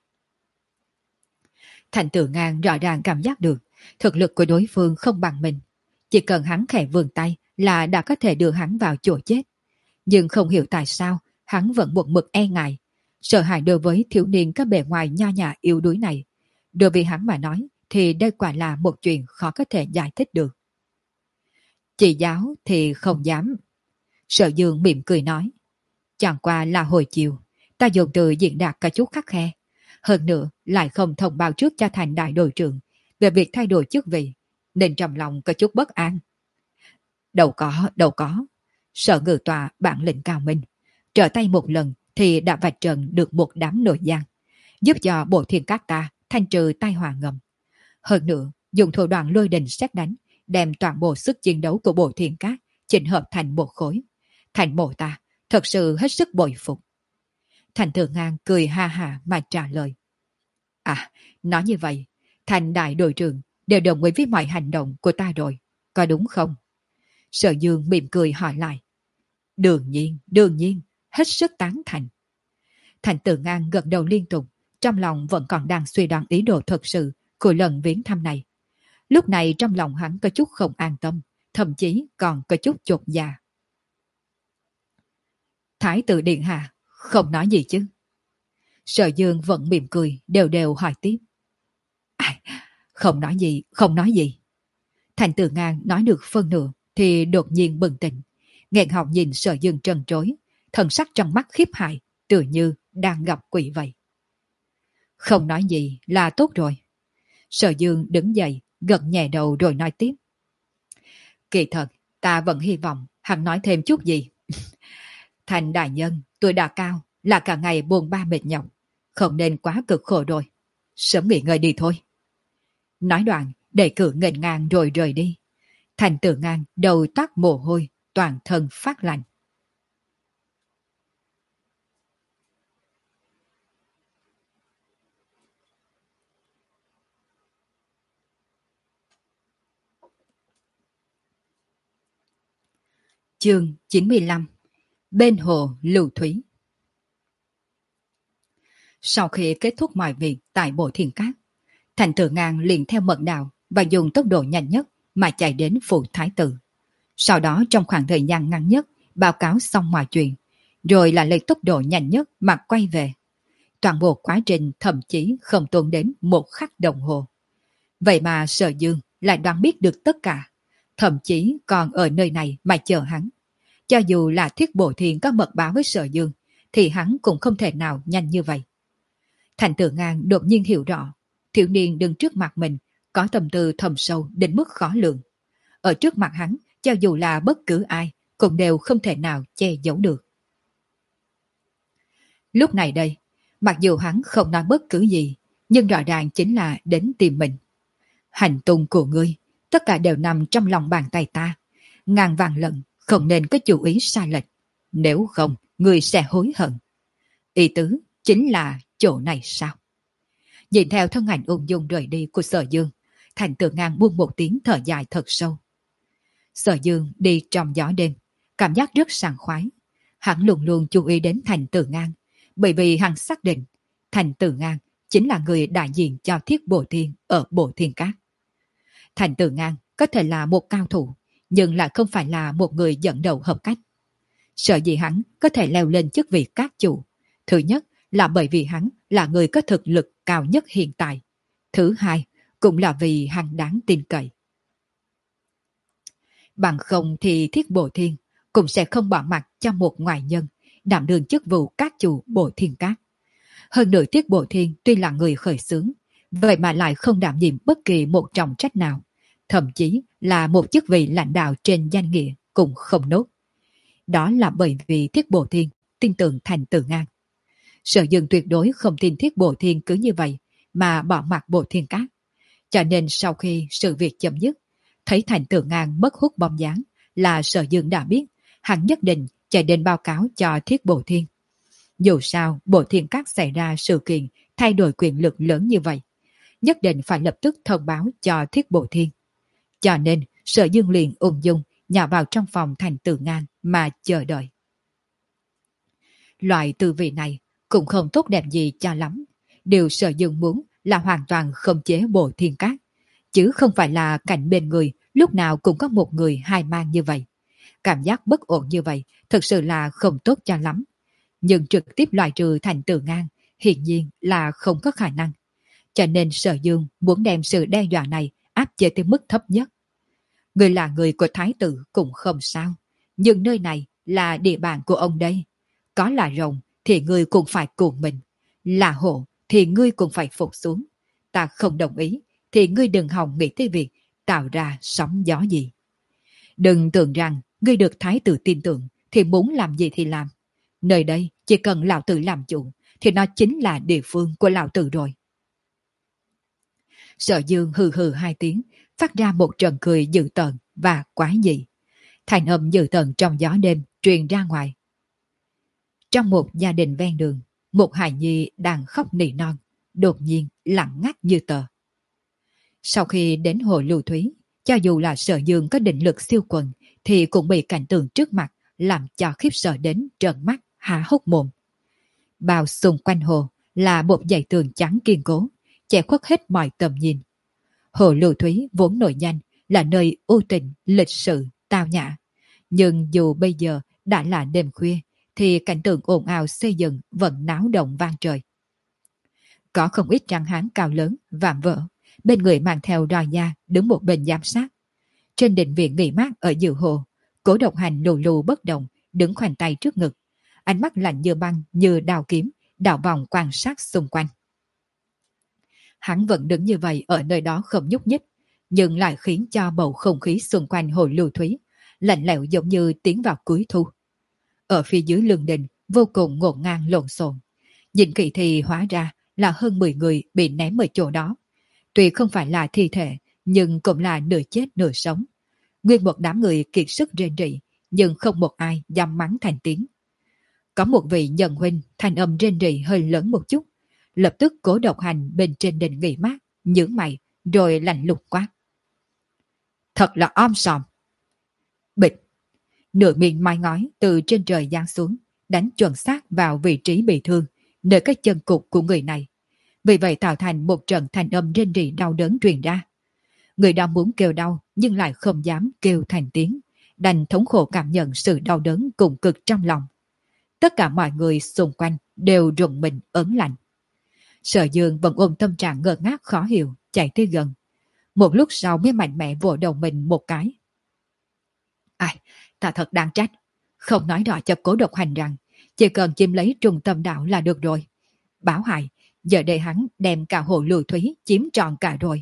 Thành Tử Ngang rõ ràng cảm giác được thực lực của đối phương không bằng mình, chỉ cần hắn khẽ vươn tay là đã có thể đưa hắn vào chỗ chết. Nhưng không hiểu tại sao hắn vẫn một mực e ngại, sợ hãi đối với thiếu niên có bề ngoài nho nhã yếu đuối này. Đối với hắn mà nói thì đây quả là một chuyện khó có thể giải thích được. Chỉ giáo thì không dám. Sở Dương mỉm cười nói. Chẳng qua là hồi chiều, ta dùng từ diễn đạt cả chút khắc khe. Hơn nữa lại không thông báo trước cho Thành đại đội trưởng về việc thay đổi chức vị, nên trong lòng có chút bất an. Đâu có, đâu có. Sở Ngự Tọa bản lĩnh cao minh, trở tay một lần thì đã vạch trần được một đám nội gian, giúp cho Bộ Thiên Các ta thanh trừ tai họa ngầm. Hơn nữa, dùng thủ đoạn lôi đình xét đánh, đem toàn bộ sức chiến đấu của Bộ Thiên Các chỉnh hợp thành một khối. Thành mộ ta thật sự hết sức bội phục. Thành Tử Ngang cười ha ha mà trả lời. À, nói như vậy, Thành đại đội trưởng đều đồng ý với mọi hành động của ta rồi, có đúng không? Sở Dương mỉm cười hỏi lại. Đương nhiên, đương nhiên, hết sức tán thành. Thành Tử Ngang gật đầu liên tục, trong lòng vẫn còn đang suy đoán ý đồ thật sự của lần viếng thăm này. Lúc này trong lòng hắn có chút không an tâm, thậm chí còn có chút chột dạ. Thái tử điện hạ không nói gì chứ? Sở Dương vẫn mỉm cười, đều đều hỏi tiếp. À, không nói gì, không nói gì. Thành Tử Ngang nói được phân nửa thì đột nhiên bừng tỉnh, nghẹn họng nhìn Sở Dương trần trối, thần sắc trong mắt khiếp hại, tựa như đang gặp quỷ vậy. Không nói gì là tốt rồi. Sở Dương đứng dậy, gật nhẹ đầu rồi nói tiếp. Kỳ thật, ta vẫn hy vọng hắn nói thêm chút gì. Thành đại nhân, tuổi đã cao, là cả ngày buồn ba mệt nhọc, không nên quá cực khổ rồi. Sớm nghỉ ngơi đi thôi. Nói đoạn, đẩy cửa nghênh ngang rồi rời đi. Thành Tử Ngang đầu toát mồ hôi, toàn thân phát lạnh. Chương chín mươi lăm. Bên hồ Lưu Thúy. Sau khi kết thúc mọi việc tại Bộ Thiên Các, Thành Tử Ngang liền theo mật đạo và dùng tốc độ nhanh nhất mà chạy đến phủ thái tử. Sau đó trong khoảng thời gian ngắn nhất báo cáo xong mọi chuyện, rồi là lấy tốc độ nhanh nhất mà quay về. Toàn bộ quá trình thậm chí không tốn đến một khắc đồng hồ. Vậy mà Sở Dương lại đoán biết được tất cả, thậm chí còn ở nơi này mà chờ hắn. Cho dù là Thiết Bộ Thiên có mật báo với Sở Dương, thì hắn cũng không thể nào nhanh như vậy. Thành Tử Ngang đột nhiên hiểu rõ, thiếu niên đứng trước mặt mình có tâm tư thầm sâu đến mức khó lường. Ở trước mặt hắn, cho dù là bất cứ ai, cũng đều không thể nào che giấu được. Lúc này đây, mặc dù hắn không nói bất cứ gì, nhưng rõ ràng chính là đến tìm mình. Hành tung của ngươi, tất cả đều nằm trong lòng bàn tay ta. Ngàn vàng lần, không nên có chủ ý sai lệch. Nếu không, ngươi sẽ hối hận. Ý tứ chính là chỗ này sao? Nhìn theo thân ảnh ung dung rời đi của Sở Dương, Thành Tử Ngang buông một tiếng thở dài thật sâu. Sở Dương đi trong gió đêm, cảm giác rất sảng khoái. Hắn luôn luôn chú ý đến Thành Tử Ngang, bởi vì hắn xác định Thành Tử Ngang chính là người đại diện cho Thiết Bộ Thiên ở Bộ Thiên Các. Thành Tử Ngang có thể là một cao thủ, nhưng lại không phải là một người dẫn đầu hợp cách. Sợ gì hắn có thể leo lên chức vị các chủ. Thứ nhất là bởi vì hắn là người có thực lực cao nhất hiện tại. Thứ hai cũng là vì hắn đáng tin cậy. Bằng không thì Thiết Bộ Thiên cũng sẽ không bỏ mặt cho một ngoại nhân đảm đương chức vụ các chủ Bộ Thiên Các. Hơn nữa Thiết Bộ Thiên tuy là người khởi xướng, vậy mà lại không đảm nhiệm bất kỳ một trọng trách nào, thậm chí là một chức vị lãnh đạo trên danh nghĩa cũng không nốt. Đó là bởi vì Thiết Bộ Thiên tin tưởng Thành Tử Ngang. Sở Dương tuyệt đối không tin Thiết Bộ Thiên cứ như vậy mà bỏ mặc Bộ Thiên Các. Cho nên sau khi sự việc chấm dứt, thấy Thành Tử Ngang mất hút bóng dáng là Sở Dương đã biết, hắn nhất định chạy đến báo cáo cho Thiết Bộ Thiên. Dù sao Bộ Thiên Các xảy ra sự kiện thay đổi quyền lực lớn như vậy, nhất định phải lập tức thông báo cho Thiết Bộ Thiên. Cho nên Sở Dương liền ung dung nhào vào trong phòng Thành Tử Ngang mà chờ đợi. Loại tư vị này cũng không tốt đẹp gì cho lắm. Điều Sở Dương muốn là hoàn toàn khống chế Bộ Thiên Các, chứ không phải là cảnh bên người lúc nào cũng có một người hai mang như vậy. Cảm giác bất ổn như vậy thực sự là không tốt cho lắm. Nhưng trực tiếp loại trừ Thành Tử Ngang hiển nhiên là không có khả năng. Cho nên Sở Dương muốn đem sự đe dọa này áp chế tới mức thấp nhất. Người là người của Thái tử cũng không sao, nhưng nơi này là địa bàn của ông đây. Có là rồng thì ngươi cũng phải cuồng mình, là hổ thì ngươi cũng phải phục xuống. Ta không đồng ý thì ngươi đừng hòng nghĩ tới việc tạo ra sóng gió gì. Đừng tưởng rằng ngươi được Thái tử tin tưởng thì muốn làm gì thì làm. Nơi đây chỉ cần lão tử làm chủ thì nó chính là địa phương của lão tử rồi. Sở Dương hừ hừ hai tiếng, phát ra một trận cười dữ tợn và quái dị. Thành âm dữ tợn trong gió đêm truyền ra ngoài. Trong một gia đình ven đường, một hài nhi đang khóc nỉ non, đột nhiên lặng ngắt như tờ. Sau khi đến hồ Lưu Thúy, cho dù là Sở Dương có định lực siêu quần thì cũng bị cảnh tượng trước mặt làm cho khiếp sợ đến trợn mắt há hốc mồm. Bao xung quanh hồ là một dãy tường trắng kiên cố, che khuất hết mọi tầm nhìn. Hồ Lưu Thúy vốn nổi danh là nơi ưu tịnh, lịch sự, tao nhã. Nhưng dù bây giờ đã là đêm khuya, thì cảnh tượng ồn ào xây dựng vẫn náo động vang trời. Có không ít tráng hán cao lớn, vạm vỡ, bên người mang theo roi da đứng một bên giám sát. Trên định viện nghỉ mát ở giữa hồ, Cố Độc Hành lù lù bất động, đứng khoanh tay trước ngực, ánh mắt lạnh như băng như đao kiếm, đảo vòng quan sát xung quanh. Hắn vẫn đứng như vậy ở nơi đó không nhúc nhích, nhưng lại khiến cho bầu không khí xung quanh hồ Lưu Thúy lạnh lẽo giống như tiến vào cuối thu. Ở phía dưới lương đình vô cùng ngổn ngang lộn xộn, nhìn kỹ thì hóa ra là hơn mười người bị ném ở chỗ đó. Tuy không phải là thi thể, nhưng cũng là nửa chết nửa sống. Nguyên một đám người kiệt sức rên rỉ, nhưng không một ai dám mắng thành tiếng. Có một vị nhận huynh thanh âm rên rỉ hơi lớn một chút, lập tức Cố Độc Hành bên trên đình nghỉ mát, nhướng mày, rồi lạnh lùng quát. Thật là om sòm. Bịch, nửa miệng mai ngói từ trên trời giáng xuống, đánh chuẩn xác vào vị trí bị thương, nơi cái chân cụt của người này. Vì vậy tạo thành một trận thanh âm rên rỉ đau đớn truyền ra. Người đó muốn kêu đau nhưng lại không dám kêu thành tiếng, đành thống khổ cảm nhận sự đau đớn cùng cực trong lòng. Tất cả mọi người xung quanh đều rùng mình ớn lạnh. Sở Dương vẫn ôm tâm trạng ngơ ngác khó hiểu, chạy tới gần. Một lúc sau mới mạnh mẽ vỗ đầu mình một cái. Ai, ta thật đáng trách. Không nói rõ cho Cố Độc Hành rằng chỉ cần chiếm lấy trung tâm đạo là được rồi. Báo hại, giờ đây hắn đem cả hồ Lưu Thúy chiếm trọn cả rồi.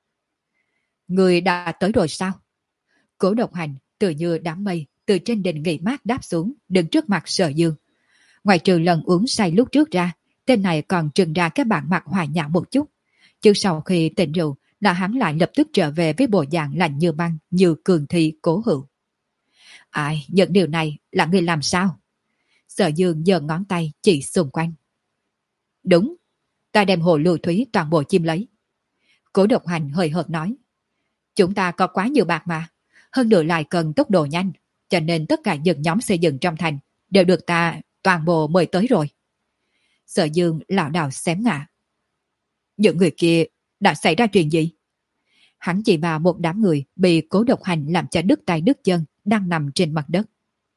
Người đã tới rồi sao? Cố Độc Hành tự như đám mây từ trên đỉnh nghỉ mát đáp xuống, đứng trước mặt Sở Dương. Ngoài trừ lần uống say lúc trước ra, tên này còn trừng ra cái bản mặt hòa nhã một chút. Chứ sau khi tỉnh rượu là hắn lại lập tức trở về với bộ dạng lạnh như băng, như cường thi cố hữu. Ai, những điều này là người làm sao? Sở Dương giơ ngón tay chỉ xung quanh. Đúng, ta đem hồ Lưu Thúy toàn bộ chiếm lấy. Cố Độc Hành hơi hợt nói. Chúng ta có quá nhiều bạc mà, hơn nữa lại cần tốc độ nhanh, cho nên tất cả những nhóm xây dựng trong thành đều được ta toàn bộ mời tới rồi. Sở Dương lảo đảo xém ngã. Những người kia đã xảy ra chuyện gì? Hắn chỉ vào một đám người bị Cố Độc Hành làm cho đứt tay đứt chân đang nằm trên mặt đất.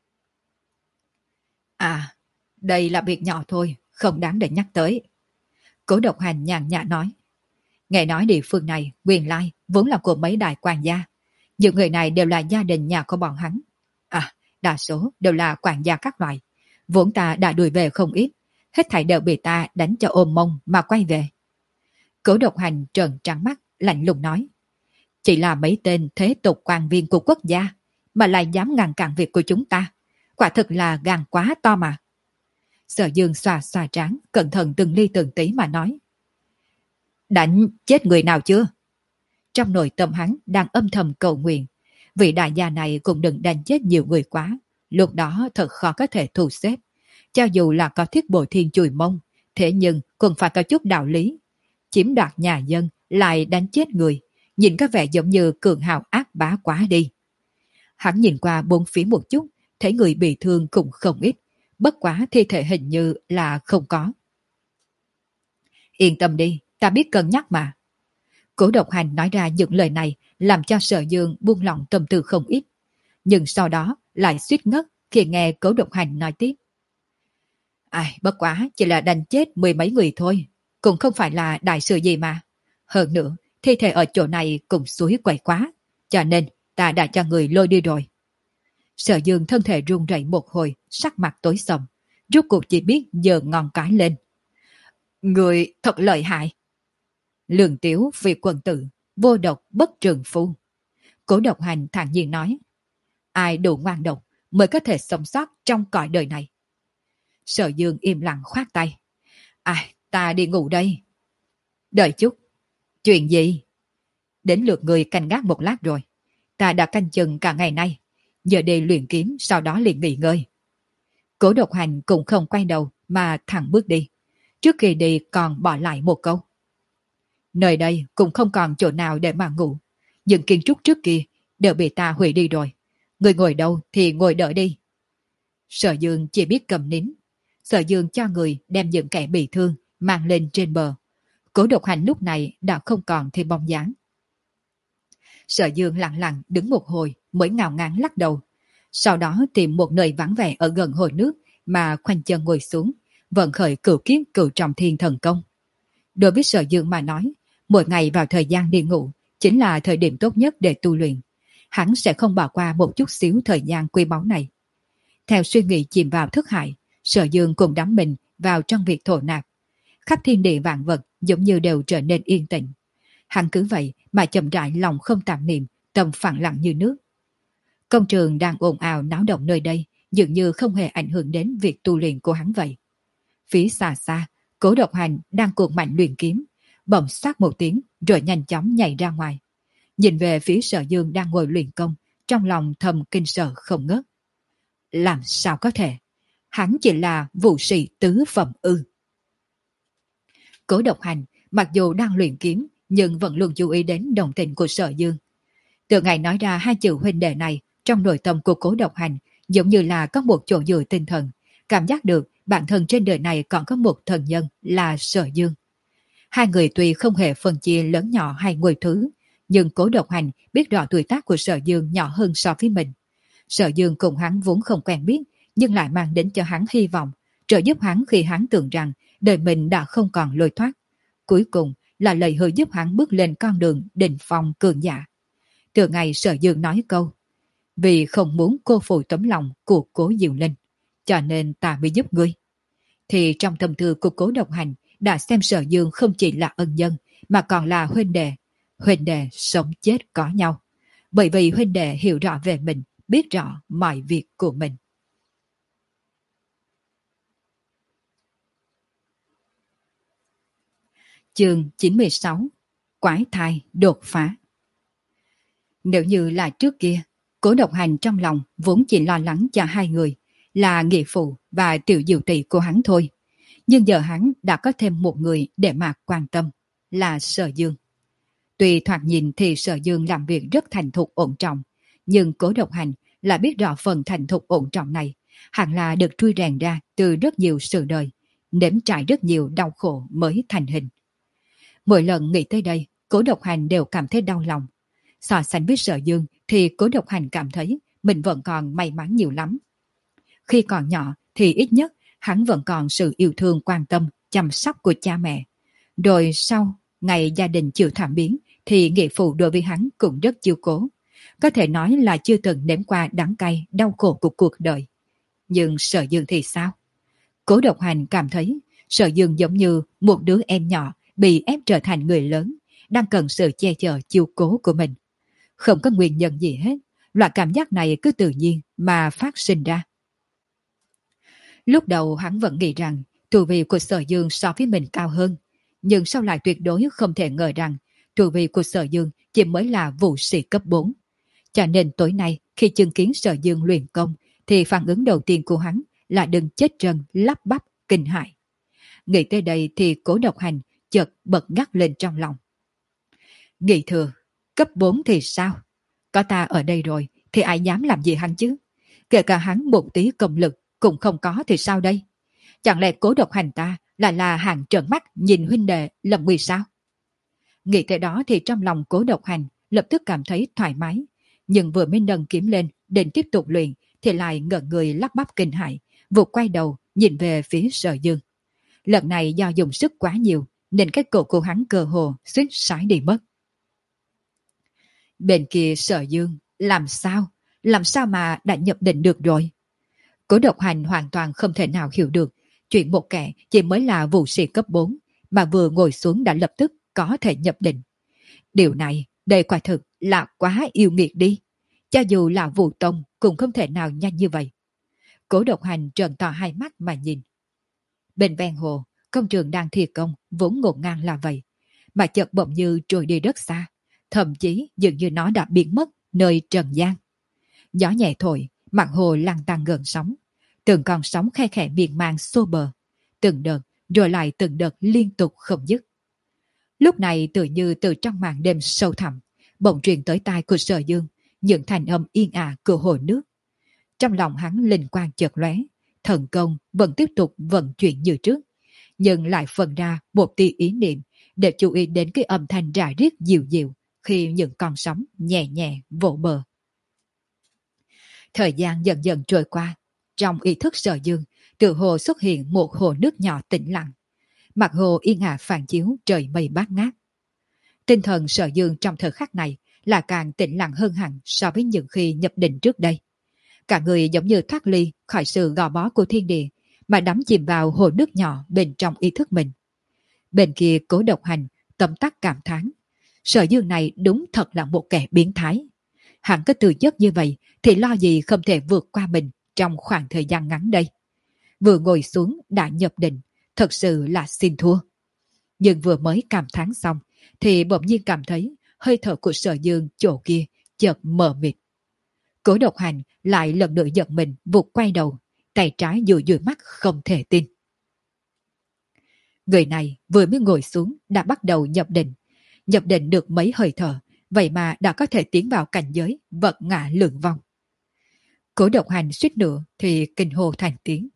À, đây là việc nhỏ thôi, không đáng để nhắc tới. Cố Độc Hành nhàn nhã nói. Nghe nói địa phương này, nguyên lai, vốn là của mấy đại quan gia. Những người này đều là gia đình nhà của bọn hắn. À, đa số đều là quản gia các loại. Vốn ta đã đuổi về không ít, hết thảy đều bị ta đánh cho ôm mông mà quay về. Cố Độc Hành trợn trắng mắt, lạnh lùng nói. Chỉ là mấy tên thế tục quan viên của quốc gia, mà lại dám ngăn cản việc của chúng ta. Quả thực là gan quá to mà. Sở Dương xoa xoa trán, cẩn thận từng ly từng tí mà nói. Đánh chết người nào chưa? Trong nội tâm hắn đang âm thầm cầu nguyện. Vị đại gia này cũng đừng đánh chết nhiều người quá. Lúc đó thật khó có thể thu xếp. Cho dù là có thiết bộ thiên chùi mông, thế nhưng cũng phải có chút đạo lý. Chiếm đoạt nhà dân lại đánh chết người. Nhìn có vẻ giống như cường hào ác bá quá đi. Hắn nhìn qua bốn phía một chút, thấy người bị thương cũng không ít. Bất quá thi thể hình như là không có. Yên tâm đi, ta biết cân nhắc mà. Cố Độc Hành nói ra những lời này làm cho Sở Dương buông lỏng tâm tư không ít. Nhưng sau đó lại suýt ngất khi nghe Cố Độc Hành nói tiếp. Ai, bất quá chỉ là đánh chết mười mấy người thôi. Cũng không phải là đại sự gì mà. Hơn nữa, thi thể ở chỗ này cũng suối quậy quá. Cho nên ta đã cho người lôi đi rồi. Sở Dương thân thể run rẩy một hồi, sắc mặt tối sầm. Rốt cuộc chỉ biết giơ ngón cái lên. Người thật lợi hại. Lường Tiếu vì quần tử, vô độc bất trường phu. Cố Độc Hành thản nhiên nói. Ai đủ ngoan độc mới có thể sống sót trong cõi đời này. Sở Dương im lặng khoát tay. Ai, ta đi ngủ đây. Đợi chút. Chuyện gì? Đến lượt người canh gác một lát rồi. Ta đã canh chừng cả ngày nay. Giờ đi luyện kiếm, sau đó liền nghỉ ngơi. Cố Độc Hành cũng không quay đầu mà thẳng bước đi. Trước khi đi còn bỏ lại một câu. Nơi đây cũng không còn chỗ nào để mà ngủ. Những kiến trúc trước kia đều bị ta hủy đi rồi. Người ngồi đâu thì ngồi đợi đi. Sở Dương chỉ biết cầm nín. Sở Dương cho người đem những kẻ bị thương mang lên trên bờ. Cố Độc Hành lúc này đã không còn thêm bóng dáng. Sở Dương lặng lặng đứng một hồi mới ngao ngán lắc đầu. Sau đó tìm một nơi vắng vẻ ở gần hồ nước mà khoanh chân ngồi xuống, vận khởi cửu kiếm cửu trọng thiên thần công. Đối với Sở Dương mà nói, mỗi ngày vào thời gian đi ngủ chính là thời điểm tốt nhất để tu luyện. Hắn sẽ không bỏ qua một chút xíu thời gian quý báu này. Theo suy nghĩ chìm vào thức hải, Sở Dương cùng đắm mình vào trong việc thổ nạp. Khắp thiên địa vạn vật giống như đều trở nên yên tĩnh. Hắn cứ vậy mà chậm rãi lòng không tạp niệm, tâm phẳng lặng như nước. Công trường đang ồn ào náo động nơi đây dường như không hề ảnh hưởng đến việc tu luyện của hắn vậy. Phía xa xa, Cố Độc Hành đang cuồng mạnh luyện kiếm, bỗng xoát một tiếng rồi nhanh chóng nhảy ra ngoài. Nhìn về phía Sở Dương đang ngồi luyện công, trong lòng thầm kinh sợ không ngớt. Làm sao có thể? Hắn chỉ là vũ sĩ tứ phẩm ư. Cố Độc Hành mặc dù đang luyện kiếm nhưng vẫn luôn chú ý đến đồng tình của Sở Dương. Từ ngày nói ra hai chữ huynh đệ này, trong nội tâm của Cố Độc Hành giống như là có một chỗ dựa tinh thần, cảm giác được bản thân trên đời này còn có một thần nhân là Sở Dương. Hai người tuy không hề phân chia lớn nhỏ hay ngôi thứ, nhưng Cố Độc Hành biết rõ tuổi tác của Sở Dương nhỏ hơn so với mình. Sở Dương cùng hắn vốn không quen biết, nhưng lại mang đến cho hắn hy vọng, trợ giúp hắn khi hắn tưởng rằng đời mình đã không còn lối thoát. Cuối cùng là lời hứa giúp hắn bước lên con đường đỉnh phong cường giả. Từ ngày Sở Dương nói câu, vì không muốn cô phụ tấm lòng của Cố Diệu Linh, cho nên ta mới giúp ngươi. Thì trong tâm thư của Cố Độc Hành đã xem Sở Dương không chỉ là ân nhân, mà còn là huynh đệ. Huynh đệ sống chết có nhau. Bởi vì huynh đệ hiểu rõ về mình, biết rõ mọi việc của mình. Chương chín mươi sáu. Quái thai đột phá. Nếu như là trước kia, Cố Độc Hành trong lòng vốn chỉ lo lắng cho hai người, là nghĩa phụ và tiểu diệu tỷ của hắn thôi. Nhưng giờ hắn đã có thêm một người để mà quan tâm, là Sở Dương. Tuy thoạt nhìn thì Sở Dương làm việc rất thành thục ổn trọng, nhưng Cố Độc Hành là biết rõ phần thành thục ổn trọng này hẳn là được trui rèn ra từ rất nhiều sự đời, nếm trải rất nhiều đau khổ mới thành hình. Mỗi lần nghĩ tới đây, Cố Độc Hành đều cảm thấy đau lòng. So sánh với Sở Dương thì Cố Độc Hành cảm thấy mình vẫn còn may mắn nhiều lắm. Khi còn nhỏ thì ít nhất hắn vẫn còn sự yêu thương quan tâm, chăm sóc của cha mẹ. Rồi sau ngày gia đình chịu thảm biến thì nghĩa phụ đối với hắn cũng rất chiếu cố. Có thể nói là chưa từng nếm qua đắng cay, đau khổ của cuộc đời. Nhưng Sở Dương thì sao? Cố Độc Hành cảm thấy Sở Dương giống như một đứa em nhỏ bị ép trở thành người lớn, đang cần sự che chở chiếu cố của mình. Không có nguyên nhân gì hết, loại cảm giác này cứ tự nhiên mà phát sinh ra. Lúc đầu hắn vẫn nghĩ rằng tu vi của Sở Dương so với mình cao hơn, nhưng sau lại tuyệt đối không thể ngờ rằng tu vi của Sở Dương chỉ mới là vũ sĩ cấp bốn. Cho nên tối nay khi chứng kiến Sở Dương luyện công thì phản ứng đầu tiên của hắn là đừng chết trân, lắp bắp, kinh hãi. Nghĩ tới đây thì Cố Độc Hành chợt bật ngắt lên trong lòng. Nghĩ thừa, cấp bốn thì sao? Có ta ở đây rồi thì ai dám làm gì hắn chứ? Kể cả hắn một tí công lực cũng không có thì sao đây? Chẳng lẽ Cố Độc Hành ta lại là hàng trợn mắt nhìn huynh đệ lầm nguy sao? Nghĩ tới đó thì trong lòng Cố Độc Hành lập tức cảm thấy thoải mái. Nhưng vừa mới nâng kiếm lên định tiếp tục luyện thì lại ngẩn người lắp bắp kinh hãi, vụt quay đầu nhìn về phía Sở Dương. Lần này do dùng sức quá nhiều nên cái cổ của hắn cơ hồ suýt sải đi mất. Bên kia Sở Dương, làm sao? Làm sao mà đã nhập định được rồi? Cố Độc Hành hoàn toàn không thể nào hiểu được chuyện một kẻ chỉ mới là vũ sĩ cấp bốn mà vừa ngồi xuống đã lập tức có thể nhập định. Điều này đây quả thực là quá yêu nghiệt đi. Cho dù là Vũ Tông cũng không thể nào nhanh như vậy. Cố Độc Hành trợn to hai mắt mà nhìn. Bên ven hồ, công trường đang thi công vốn ngổn ngang là vậy, mà chợt bỗng như trôi đi rất xa, thậm chí dường như nó đã biến mất nơi trần gian. Gió nhẹ thổi, mặt hồ lăn tăn gần sóng, từng con sóng khe khẽ miên man xô bờ, từng đợt rồi lại từng đợt liên tục không dứt. Lúc này tự như từ trong màn đêm sâu thẳm, bỗng truyền tới tai của Sở Dương những thành âm yên ả của hồ nước. Trong lòng hắn linh quang chợt lóe, thần công vẫn tiếp tục vận chuyển như trước, nhưng lại phần ra một tia ý niệm để chú ý đến cái âm thanh rã riết dịu dịu khi những con sóng nhẹ nhẹ vỗ bờ. Thời gian dần dần trôi qua, trong ý thức Sở Dương tự hồ xuất hiện một hồ nước nhỏ tĩnh lặng. Mặt hồ yên ả phản chiếu trời mây bát ngát. Tinh thần Sở Dương trong thời khắc này là càng tĩnh lặng hơn hẳn so với những khi nhập định trước đây. Cả người giống như thoát ly khỏi sự gò bó của thiên địa mà đắm chìm vào hồ nước nhỏ bên trong ý thức mình. Bên kia Cố Độc Hành tấm tắc cảm thán, Sở Dương này đúng thật là một kẻ biến thái. Hắn có tư chất như vậy thì lo gì không thể vượt qua mình trong khoảng thời gian ngắn đây. Vừa ngồi xuống đã nhập định, thật sự là xin thua. Nhưng vừa mới cảm thán xong thì bỗng nhiên cảm thấy hơi thở của Sở Dương chỗ kia chợt mờ mịt. Cố Độc Hành lại lần nữa giật mình vụt quay đầu, tay trái dụi dụi mắt không thể tin. Người này vừa mới ngồi xuống đã bắt đầu nhập định. Nhập định được mấy hơi thở, vậy mà đã có thể tiến vào cảnh giới vật ngã lượng vong. Cố Độc Hành suýt nữa thì kinh hô thành tiếng.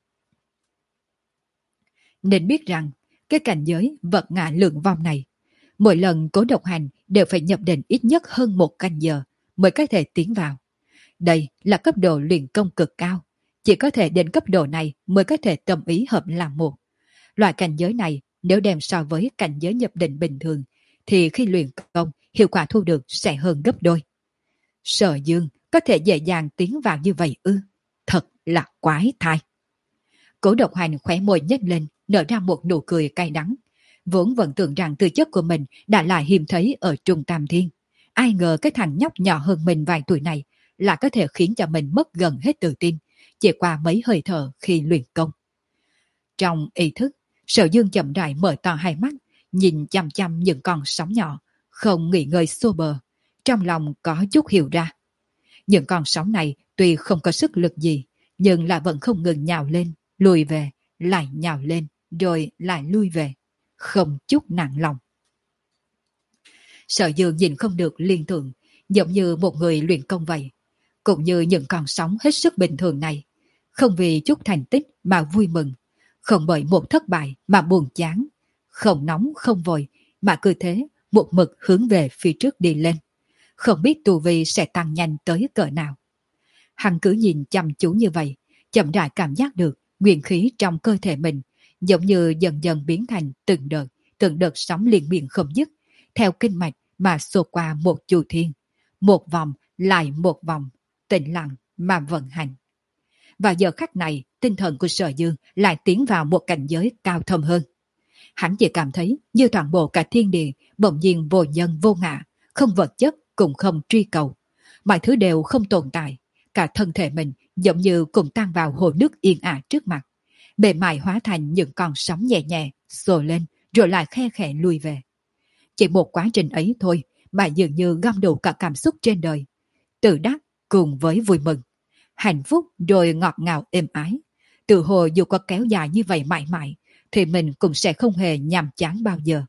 Nên biết rằng cái cảnh giới vật ngã lượng vong này, mỗi lần Cố Độc Hành đều phải nhập định ít nhất hơn một canh giờ mới có thể tiến vào. Đây là cấp độ luyện công cực cao, chỉ có thể đến cấp độ này mới có thể tâm ý hợp làm một. Loại cảnh giới này nếu đem so với cảnh giới nhập định bình thường thì khi luyện công hiệu quả thu được sẽ hơn gấp đôi. Sở Dương có thể dễ dàng tiến vào như vậy ư? Thật là quái thai. Cố Độc Hành khóe môi nhếch lên, nở ra một nụ cười cay đắng. Vốn vẫn tưởng rằng tư chất của mình đã là hiếm thấy ở Trung Tam Thiên. Ai ngờ cái thằng nhóc nhỏ hơn mình vài tuổi này là có thể khiến cho mình mất gần hết tự tin, chỉ qua mấy hơi thở khi luyện công. Trong ý thức, Sở Dương chậm rãi mở to hai mắt, nhìn chăm chăm những con sóng nhỏ, không nghỉ ngơi xô bờ. Trong lòng có chút hiểu ra. Những con sóng này tuy không có sức lực gì, nhưng là vẫn không ngừng nhào lên, lùi về, lại nhào lên, rồi lại lui về. Không chút nặng lòng. Sở Dương nhìn không được liên tưởng, giống như một người luyện công vậy. Cũng như những con sóng hết sức bình thường này. Không vì chút thành tích mà vui mừng, không bởi một thất bại mà buồn chán, không nóng không vội mà cứ thế một mực hướng về phía trước đi lên. không biết tu vi sẽ tăng nhanh tới cỡ nào. Hắn cứ nhìn chăm chú như vậy, chậm rãi cảm giác được nguyên khí trong cơ thể mình giống như dần dần biến thành từng đợt, từng đợt sóng liên miên không dứt, theo kinh mạch mà xô qua một chu thiên, một vòng lại một vòng, tĩnh lặng mà vận hành. Và giờ khắc này, tinh thần của Sở Dương lại tiến vào một cảnh giới cao thâm hơn. Hắn chỉ cảm thấy như toàn bộ cả thiên địa bỗng nhiên vô nhân vô ngã, không vật chất cũng không truy cầu. Mọi thứ đều không tồn tại, cả thân thể mình giống như cùng tan vào hồ nước yên ả trước mặt. Bề mại hóa thành những con sóng nhẹ nhẹ, xô lên rồi lại khe khẽ lui về. Chỉ một quá trình ấy thôi mà dường như gom đủ cả cảm xúc trên đời. Tự đắc cùng với vui mừng, hạnh phúc rồi ngọt ngào êm ái. Tự hồ dù có kéo dài như vậy mãi mãi, thì mình cũng sẽ không hề nhàm chán bao giờ.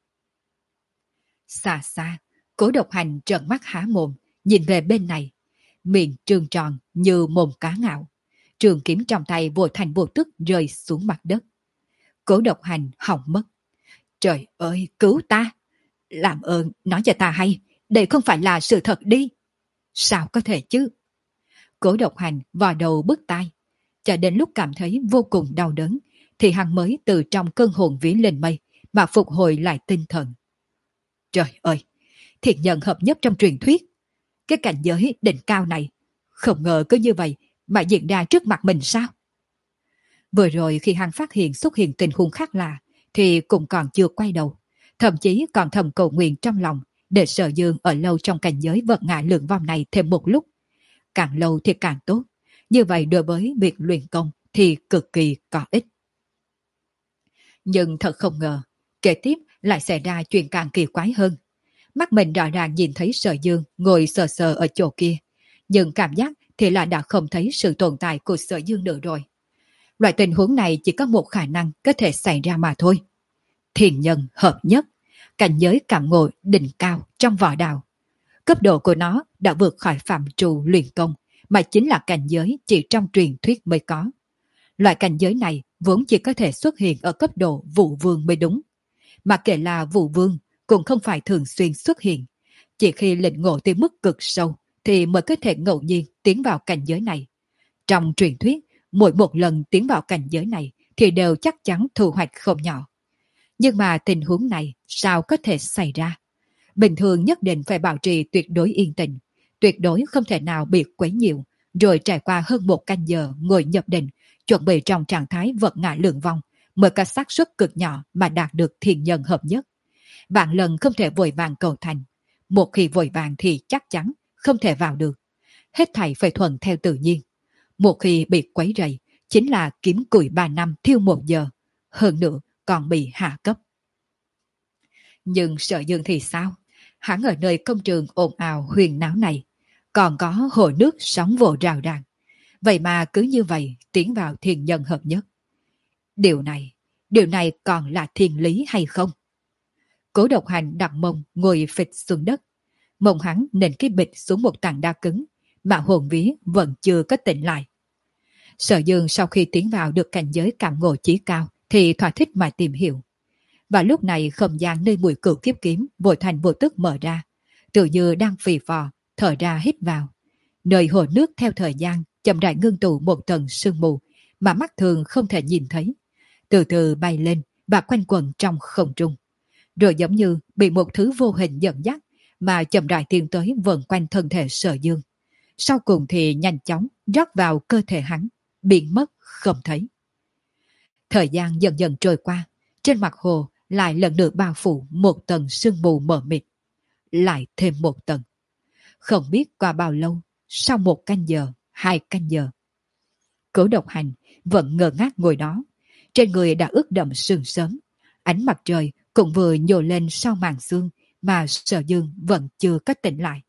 Xa xa, Cố Độc Hành trợn mắt há mồm, nhìn về bên này. Miệng trương tròn như mồm cá ngạo. Trường kiếm trong tay vô thành vô tức rơi xuống mặt đất. Cố Độc Hành hỏng mất. Trời ơi, cứu ta! Làm ơn, nói cho ta hay, đây không phải là sự thật đi. Sao có thể chứ? Cố Độc Hành vò đầu bứt tai. Cho đến lúc cảm thấy vô cùng đau đớn, thì hắn mới từ trong cơn hồn vía lên mây mà phục hồi lại tinh thần. Trời ơi, thiện nhân hợp nhất trong truyền thuyết. Cái cảnh giới đỉnh cao này, không ngờ cứ như vậy mà diễn ra trước mặt mình sao? Vừa rồi khi hắn phát hiện xuất hiện tình huống khác lạ, thì cũng còn chưa quay đầu. Thậm chí còn thầm cầu nguyện trong lòng để Sở Dương ở lâu trong cảnh giới vật ngã lượng vong này thêm một lúc. Càng lâu thì càng tốt. Như vậy đối với việc luyện công thì cực kỳ có ích. Nhưng thật không ngờ, kế tiếp lại xảy ra chuyện càng kỳ quái hơn. Mắt mình rõ ràng nhìn thấy Sở Dương ngồi sờ sờ ở chỗ kia, nhưng cảm giác thì lại đã không thấy sự tồn tại của Sở Dương nữa rồi. Loại tình huống này chỉ có một khả năng có thể xảy ra mà thôi. Thiền nhân hợp nhất, cảnh giới cảm ngộ đỉnh cao trong võ đạo. Cấp độ của nó đã vượt khỏi phạm trù luyện công, mà chính là cảnh giới chỉ trong truyền thuyết mới có. Loại cảnh giới này vốn chỉ có thể xuất hiện ở cấp độ Vũ Vương mới đúng. Mà kể là Vũ Vương cũng không phải thường xuyên xuất hiện. Chỉ khi lĩnh ngộ tới mức cực sâu thì mới có thể ngẫu nhiên tiến vào cảnh giới này. Trong truyền thuyết, mỗi một lần tiến vào cảnh giới này thì đều chắc chắn thu hoạch không nhỏ. Nhưng mà tình huống này sao có thể xảy ra? Bình thường nhất định phải bảo trì tuyệt đối yên tĩnh, tuyệt đối không thể nào bị quấy nhiễu, rồi trải qua hơn một canh giờ ngồi nhập định, chuẩn bị trong trạng thái vật ngã lượng vong, mới có xác suất cực nhỏ mà đạt được thiền nhân hợp nhất. Vạn lần không thể vội vàng cầu thành. Một khi vội vàng thì chắc chắn không thể vào được. Hết thảy phải thuận theo tự nhiên. Một khi bị quấy rầy, chính là kiếm củi ba năm thiêu một giờ. Hơn nữa còn bị hạ cấp. Nhưng Sở Dương thì sao? Hắn ở nơi công trường ồn ào huyền náo này, còn có hồ nước sóng vỗ rào ràng. Vậy mà cứ như vậy tiến vào thiền nhân hợp nhất. Điều này, điều này còn là thiên lý hay không? Cố Độc Hành đặt mông ngồi phịch xuống đất. Mông hắn nền cái bịch xuống một tảng đá cứng, mà hồn vía vẫn chưa có tỉnh lại. Sở Dương sau khi tiến vào được cảnh giới cảm ngộ chí cao thì thỏa thích mà tìm hiểu. Và lúc này không gian nơi mũi cửu kiếp kiếm vội thành vô tức mở ra, tự như đang phì phò, thở ra hít vào. Nơi hồ nước theo thời gian chậm rãi ngưng tụ một tầng sương mù mà mắt thường không thể nhìn thấy, từ từ bay lên và quanh quẩn trong không trung, rồi giống như bị một thứ vô hình dẫn dắt mà chậm rãi tiến tới vần quanh thân thể Sở Dương. Sau cùng thì nhanh chóng rót vào cơ thể hắn, biến mất không thấy. Thời gian dần dần trôi qua, trên mặt hồ lại lần nữa bao phủ một tầng sương mù mờ mịt, lại thêm một tầng. Không biết qua bao lâu, sau một canh giờ, hai canh giờ, Cố Độc Hành vẫn ngơ ngác ngồi đó, trên người đã ướt đẫm sương sớm, ánh mặt trời cũng vừa nhô lên sau màn sương mà Sở Dương vẫn chưa có tỉnh lại.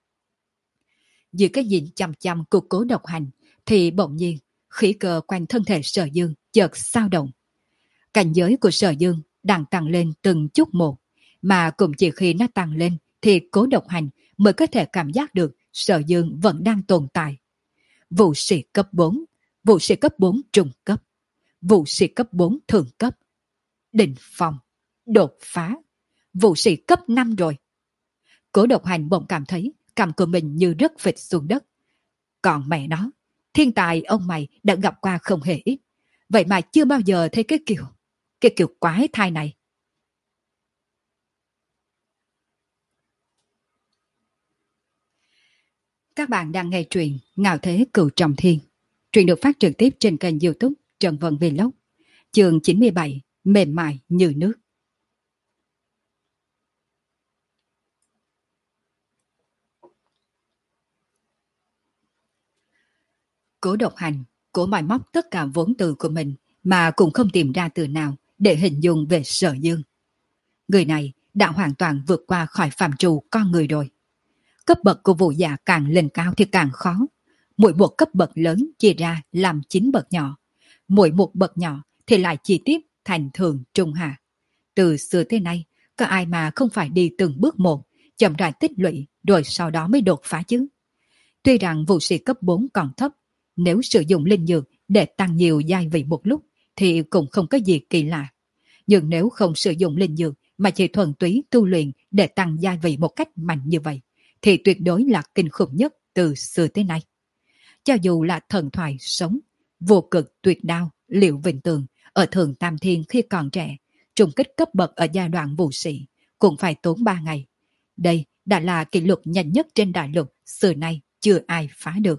Giữa cái nhìn chăm chăm của Cố Độc Hành thì bỗng nhiên khí cơ quanh thân thể Sở Dương chợt sao động. Cảnh giới của Sở Dương đang tăng lên từng chút một, mà cũng chỉ khi nó tăng lên thì Cố Độc Hành mới có thể cảm giác được Sở Dương vẫn đang tồn tại. Vũ sĩ cấp bốn, vũ sĩ cấp bốn trung cấp, vũ sĩ cấp bốn thượng cấp, đỉnh phong, đột phá, vũ sĩ cấp năm rồi. Cố Độc Hành bỗng cảm thấy cằm của mình như rớt phịch xuống đất. Còn mẹ nó, thiên tài ông mày đã gặp qua không hề ít. Vậy mà chưa bao giờ thấy cái kiểu, cái kiểu quái thai này. Các bạn đang nghe truyện Ngạo Thế Cửu Trọng Thiên. Truyện được phát trực tiếp trên kênh YouTube Trần Vân Vlog. Chương chín mươi bảy, mềm mại như nước. Cố Độc Hành, cố mài móc tất cả vốn từ của mình mà cũng không tìm ra từ nào để hình dung về Sở Dương. Người này đã hoàn toàn vượt qua khỏi phạm trù con người rồi. Cấp bậc của vũ giả càng lên cao thì càng khó. Mỗi một cấp bậc lớn chia ra làm chín bậc nhỏ. Mỗi một bậc nhỏ thì lại chi tiết thành thường trung hạ. Từ xưa tới nay, có ai mà không phải đi từng bước một, chậm rãi tích lũy rồi sau đó mới đột phá chứ. Tuy rằng vũ sĩ cấp bốn còn thấp, nếu sử dụng linh dược để tăng nhiều giai vị một lúc thì cũng không có gì kỳ lạ. Nhưng nếu không sử dụng linh dược mà chỉ thuần túy tu luyện để tăng giai vị một cách mạnh như vậy, thì tuyệt đối là kinh khủng nhất từ xưa tới nay. Cho dù là thần thoại sống, vô cực tuyệt đao, Liệu Vĩnh Tường ở Thường Tam Thiên khi còn trẻ, trùng kích cấp bậc ở giai đoạn vũ sĩ, cũng phải tốn ba ngày. Đây đã là kỷ lục nhanh nhất trên đại lục, xưa nay chưa ai phá được.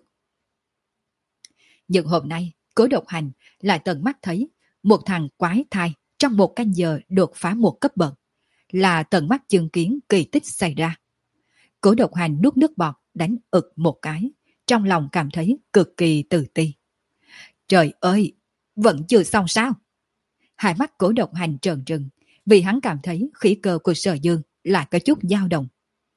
Nhưng hôm nay, Cố Độc Hành lại tận mắt thấy một thằng quái thai trong một canh giờ đột phá một cấp bậc, là tận mắt chứng kiến kỳ tích xảy ra. Cố Độc Hành nuốt nước bọt đánh ực một cái, trong lòng cảm thấy cực kỳ tự ti. Trời ơi, vẫn chưa xong sao? Hai mắt Cố Độc Hành trợn trừng, vì hắn cảm thấy khí cơ của Sở Dương lại có chút dao động.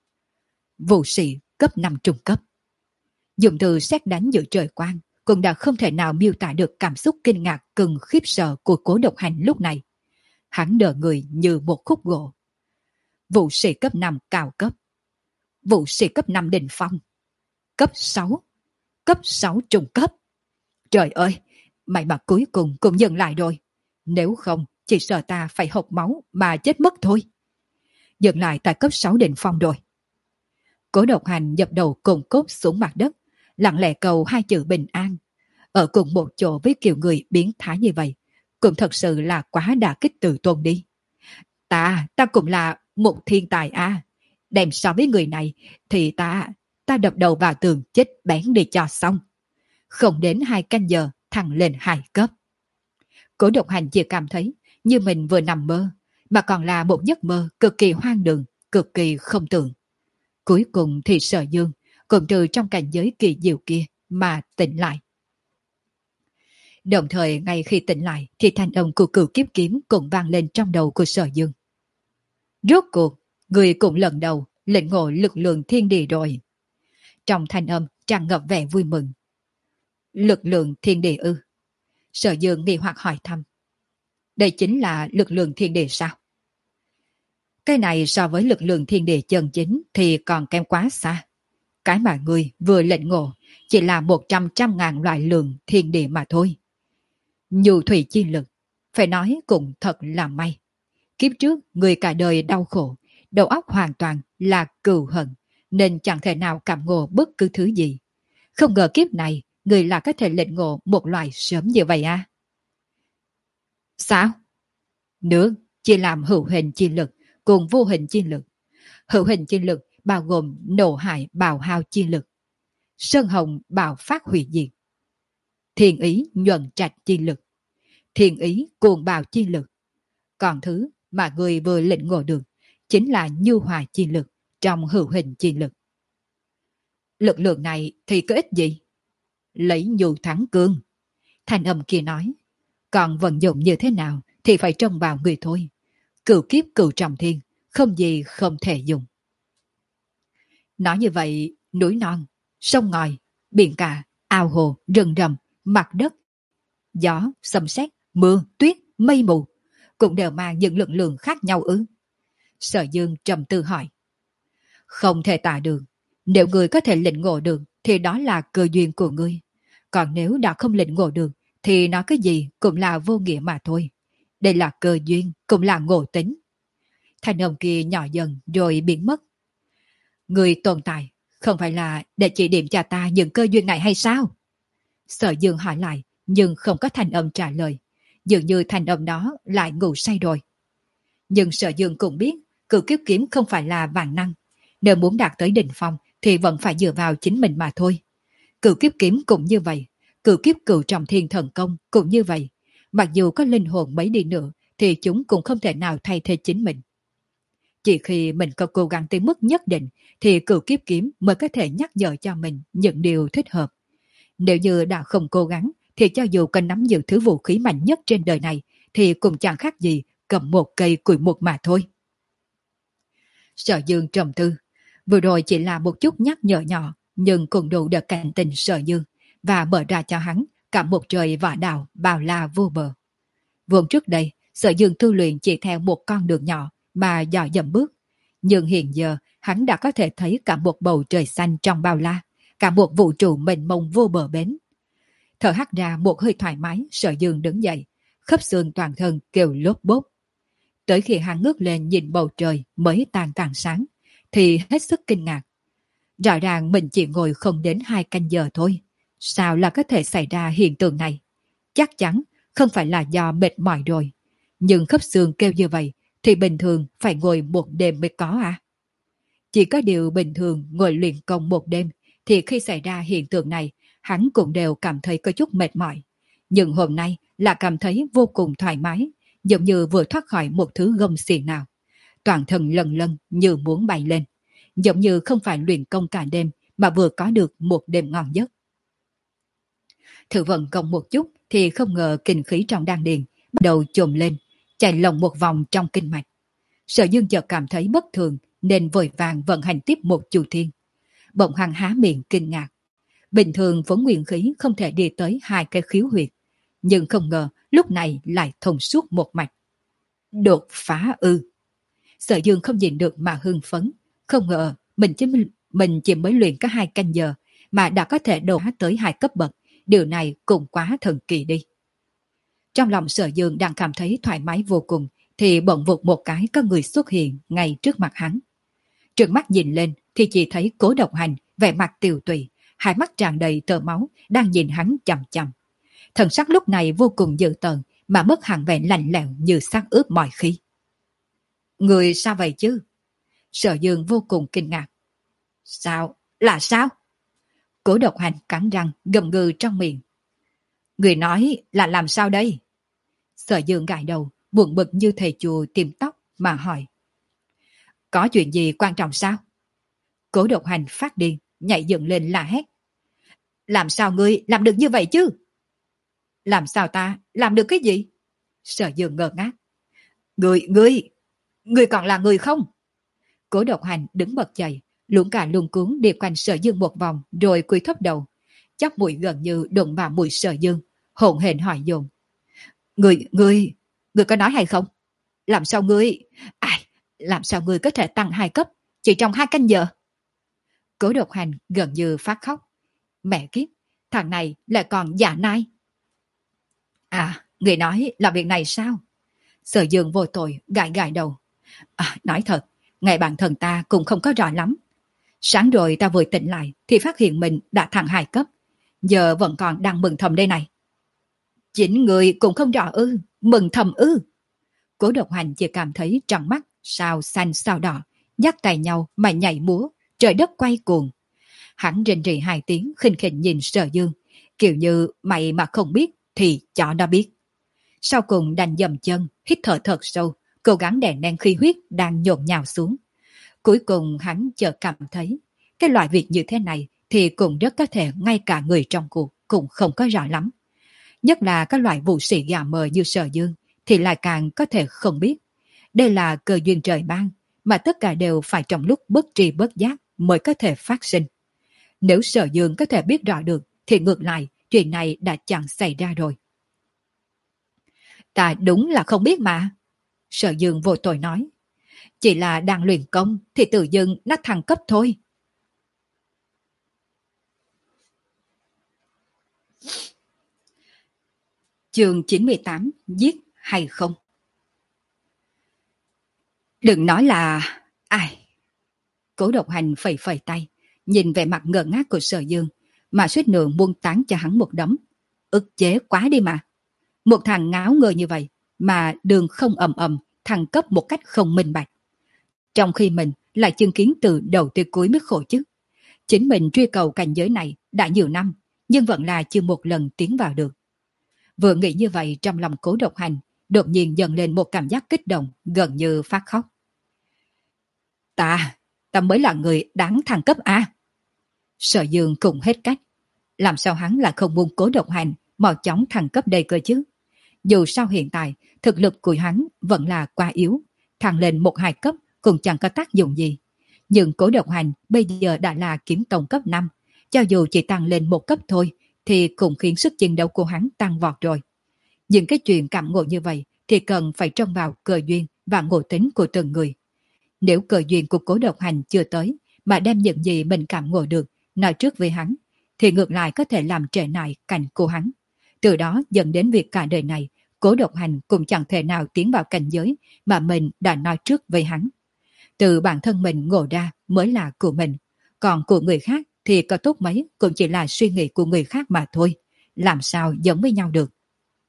Vũ sĩ cấp năm trung cấp. Dùng từ sét đánh giữa trời quang cũng đã không thể nào miêu tả được cảm xúc kinh ngạc cùng khiếp sợ của Cố Độc Hành lúc này. Hắn đờ người như một khúc gỗ. Vũ sĩ cấp năm cao cấp. Vũ sĩ cấp năm đỉnh phong. Cấp sáu. Cấp sáu trung cấp. Trời ơi, may mà cuối cùng cũng dừng lại rồi. Nếu không, chỉ sợ ta phải hộc máu mà chết mất thôi. Dừng lại tại cấp sáu đỉnh phong rồi. Cố Độc Hành dập đầu cùng cốt xuống mặt đất, lặng lẽ cầu hai chữ bình an. Ở cùng một chỗ với kiểu người biến thái như vậy, cũng thật sự là quá đả kích tự tôn đi. Ta, ta cũng là một thiên tài à. Đem so với người này, thì ta, ta đập đầu vào tường chết bén đi cho xong. Không đến hai canh giờ, thăng lên hai cấp. Cố Độc Hành chỉ cảm thấy như mình vừa nằm mơ, mà còn là một giấc mơ cực kỳ hoang đường, cực kỳ không tưởng. Cuối cùng thì Sở Dương cũng từ trong cảnh giới kỳ diệu kia mà tỉnh lại. Đồng thời ngay khi tỉnh lại thì thanh âm của Cửu Kiếp Kiếm cũng vang lên trong đầu của Sở Dương. Rốt cuộc, người cũng lần đầu lĩnh ngộ lực lượng thiên địa rồi. Trong thanh âm tràn ngập vẻ vui mừng. Lực lượng thiên địa ư? Sở Dương nghi hoặc hỏi thăm. Đây chính là lực lượng thiên địa sao? Cái này so với lực lượng thiên địa chân chính thì còn kém quá xa. Cái mà người vừa lĩnh ngộ chỉ là một trăm trăm ngàn loại lượng thiên địa mà thôi. Nhu thủy chi lực, phải nói cũng thật là may. Kiếp trước người cả đời đau khổ, đầu óc hoàn toàn là cừu hận, nên chẳng thể nào cảm ngộ bất cứ thứ gì. Không ngờ kiếp này người là có thể lĩnh ngộ một loại sớm như vậy à? Sao? Nước chỉ làm hữu hình chi lực cùng vô hình chi lực. Hữu hình chi lực bao gồm nổ hại bào hao chi lực, sơn hồng bào phát hủy diệt, thiên ý nhuận trạch chi lực, thiên ý cuồng bào chi lực. Còn thứ mà người vừa lĩnh ngộ được chính là nhu hòa chi lực trong hữu hình chi lực. Lực lượng này thì có ích gì? Lấy nhu thắng cương. Thanh âm kia nói, còn vận dụng như thế nào thì phải trông vào người thôi. Cửu kiếp cửu trọng thiên, không gì không thể dùng. Nói như vậy, núi non, sông ngòi, biển cả, ao hồ, rừng rầm, mặt đất, gió, sấm sét, mưa, tuyết, mây mù cũng đều mang những lực lượng khác nhau ư? Sở Dương trầm tư hỏi. Không thể tả được. Nếu người có thể lĩnh ngộ được thì đó là cơ duyên của ngươi. Còn nếu đã không lĩnh ngộ được thì nói cái gì cũng là vô nghĩa mà thôi. Đây là cơ duyên, cũng là ngộ tính. Thanh âm kia nhỏ dần rồi biến mất. Người tồn tại không phải là để chỉ điểm cho ta những cơ duyên này hay sao? Sở Dương hỏi lại, nhưng không có thành âm trả lời. Dường như thành âm đó lại ngủ say rồi. Nhưng Sở Dương cũng biết, cửu kiếp kiếm không phải là vạn năng. Nếu muốn đạt tới đỉnh phong thì vẫn phải dựa vào chính mình mà thôi. Cửu kiếp kiếm cũng như vậy, cửu kiếp cửu trọng thiên thần công cũng như vậy. Mặc dù có linh hồn mấy đi nữa thì chúng cũng không thể nào thay thế chính mình. Chỉ khi mình có cố gắng tới mức nhất định thì cửu kiếp kiếm mới có thể nhắc nhở cho mình những điều thích hợp. Nếu như đã không cố gắng thì cho dù cần nắm giữ thứ vũ khí mạnh nhất trên đời này thì cũng chẳng khác gì cầm một cây củi mục mà thôi. Sở Dương trầm tư. Vừa rồi chỉ là một chút nhắc nhở nhỏ nhưng cũng đủ để cảnh tình Sở Dương và mở ra cho hắn cả một trời vỏ đào bao la vô bờ. Vốn trước đây, Sở Dương tu luyện chỉ theo một con đường nhỏ mà dò dẫm bước. Nhưng hiện giờ, hắn đã có thể thấy cả một bầu trời xanh trong bao la, cả một vũ trụ mênh mông vô bờ bến. Thở hắt ra một hơi thoải mái, Sở Dương đứng dậy, khớp xương toàn thân kêu lốp bốp. Tới khi hắn ngước lên nhìn bầu trời mới tàn tàn sáng, thì hết sức kinh ngạc. Rõ ràng mình chỉ ngồi không đến hai canh giờ thôi. Sao là có thể xảy ra hiện tượng này? Chắc chắn không phải là do mệt mỏi rồi. Nhưng khớp xương kêu như vậy thì bình thường phải ngồi một đêm mới có à? Chỉ có điều bình thường ngồi luyện công một đêm thì khi xảy ra hiện tượng này hắn cũng đều cảm thấy có chút mệt mỏi. Nhưng hôm nay là cảm thấy vô cùng thoải mái, giống như vừa thoát khỏi một thứ gông xiềng nào. Toàn thân lần lần như muốn bay lên, giống như không phải luyện công cả đêm mà vừa có được một đêm ngon giấc. Thử vận công một chút thì không ngờ kinh khí trong đan điền bắt đầu trồm lên, chạy lồng một vòng trong kinh mạch. Sở Dương chợt cảm thấy bất thường nên vội vàng vận hành tiếp một chu thiên. Bỗng hắn há miệng kinh ngạc. Bình thường vốn nguyên khí không thể đi tới hai cái khiếu huyệt, nhưng không ngờ lúc này lại thông suốt một mạch. Đột phá ư? Sở Dương không nhìn được mà hưng phấn, không ngờ mình chỉ, mình chỉ mới luyện có hai canh giờ mà đã có thể đột phá tới hai cấp bậc, điều này cũng quá thần kỳ đi. Trong lòng Sở Dương đang cảm thấy thoải mái vô cùng thì bỗng vụt một cái có người xuất hiện ngay trước mặt hắn. Trừng mắt nhìn lên thì chỉ thấy Cố Độc Hành vẻ mặt tiều tụy, hai mắt tràn đầy tơ máu đang nhìn hắn chằm chằm. Thần sắc lúc này vô cùng dữ tợn mà mất hẳn vẻ lạnh lẽo như xác ướp mọi khi. Người sao vậy chứ? Sở Dương vô cùng kinh ngạc. Sao? Là sao? Cố Độc Hành cắn răng gầm gừ trong miệng. Người nói là làm sao đây? Sở Dương gãi đầu, buồn bực như thầy chùa tìm tóc mà hỏi. Có chuyện gì quan trọng sao? Cố Độc Hành phát điên, nhảy dựng lên la hét. Làm sao ngươi làm được như vậy chứ? Làm sao ta làm được cái gì? Sở Dương ngơ ngác. Ngươi, ngươi, ngươi còn là người không? Cố Độc Hành đứng bật dậy, luống cả luống cuống đi quanh Sở Dương một vòng rồi cúi thấp đầu. Chóp mũi gần như đụng vào mũi Sở Dương, hỗn hển hỏi dồn. Ngươi, ngươi, ngươi có nói hay không? Làm sao ngươi, ai, làm sao ngươi có thể tăng hai cấp chỉ trong hai canh giờ? Cố Độc Hành gần như phát khóc. Mẹ kiếp, thằng này lại còn giả nai. À, người nói là việc này sao? Sở Dương vô tội gãi gãi đầu. À, nói thật, ngay bản thân ta cũng không có rõ lắm. Sáng rồi ta vừa tỉnh lại thì phát hiện mình đã thăng hai cấp. Giờ vẫn còn đang mừng thầm đây này. Chính người cũng không rõ ư, mừng thầm ư. Cố Độc Hành chỉ cảm thấy trong mắt sao xanh sao đỏ, dắt tay nhau mà nhảy múa, trời đất quay cuồng. Hắn rình rì hai tiếng khinh khỉnh nhìn Sở Dương, kiểu như mày mà không biết thì chó nó biết. Sau cùng đành dầm chân, hít thở thật sâu, cố gắng đè nén khí huyết đang nhộn nhào xuống. Cuối cùng hắn chợt cảm thấy, cái loại việc như thế này thì cũng rất có thể ngay cả người trong cuộc cũng không có rõ lắm. Nhất là các loại vũ sĩ gà mờ như Sở Dương thì lại càng có thể không biết. Đây là cơ duyên trời ban, mà tất cả đều phải trong lúc bất tri bất giác mới có thể phát sinh. Nếu Sở Dương có thể biết rõ được thì ngược lại chuyện này đã chẳng xảy ra rồi. Ta đúng là không biết mà. Sở Dương vô tội nói. Chỉ là đang luyện công thì tự dưng nó thăng cấp thôi. Chương chín mươi tám, giết hay không? Đừng nói là... Ai? Cố Độc Hành phẩy phẩy tay, nhìn vẻ mặt ngơ ngác của Sở Dương, mà suýt nữa muốn tán cho hắn một đấm. Ức chế quá đi mà. Một thằng ngáo ngơ như vậy, mà đường không ầm ầm, thăng cấp một cách không minh bạch. Trong khi mình lại chứng kiến từ đầu tới cuối mới khổ chứ. Chính mình truy cầu cảnh giới này đã nhiều năm, nhưng vẫn là chưa một lần tiến vào được. Vừa nghĩ như vậy trong lòng Cố Độc Hành, đột nhiên dần lên một cảm giác kích động, gần như phát khóc. Ta, ta mới là người đáng thăng cấp A. Sở Dương cùng hết cách. Làm sao hắn lại không muốn Cố Độc Hành mau chóng thăng cấp đây cơ chứ? Dù sao hiện tại, thực lực của hắn vẫn là quá yếu, thăng lên một hai cấp cũng chẳng có tác dụng gì. Nhưng Cố Độc Hành bây giờ đã là kiếm tông cấp năm, cho dù chỉ tăng lên một cấp thôi, thì cũng khiến sức chiến đấu của hắn tăng vọt rồi. Những cái chuyện cảm ngộ như vậy thì cần phải trông vào cơ duyên và ngộ tính của từng người. Nếu cơ duyên của Cố Độc Hành chưa tới, mà đem những gì mình cảm ngộ được nói trước với hắn, thì ngược lại có thể làm trễ nải cảnh của hắn. Từ đó dẫn đến việc cả đời này, Cố Độc Hành cũng chẳng thể nào tiến vào cảnh giới mà mình đã nói trước với hắn. Từ bản thân mình ngộ ra mới là của mình, còn của người khác thì có tốt mấy cũng chỉ là suy nghĩ của người khác mà thôi, làm sao giống với nhau được.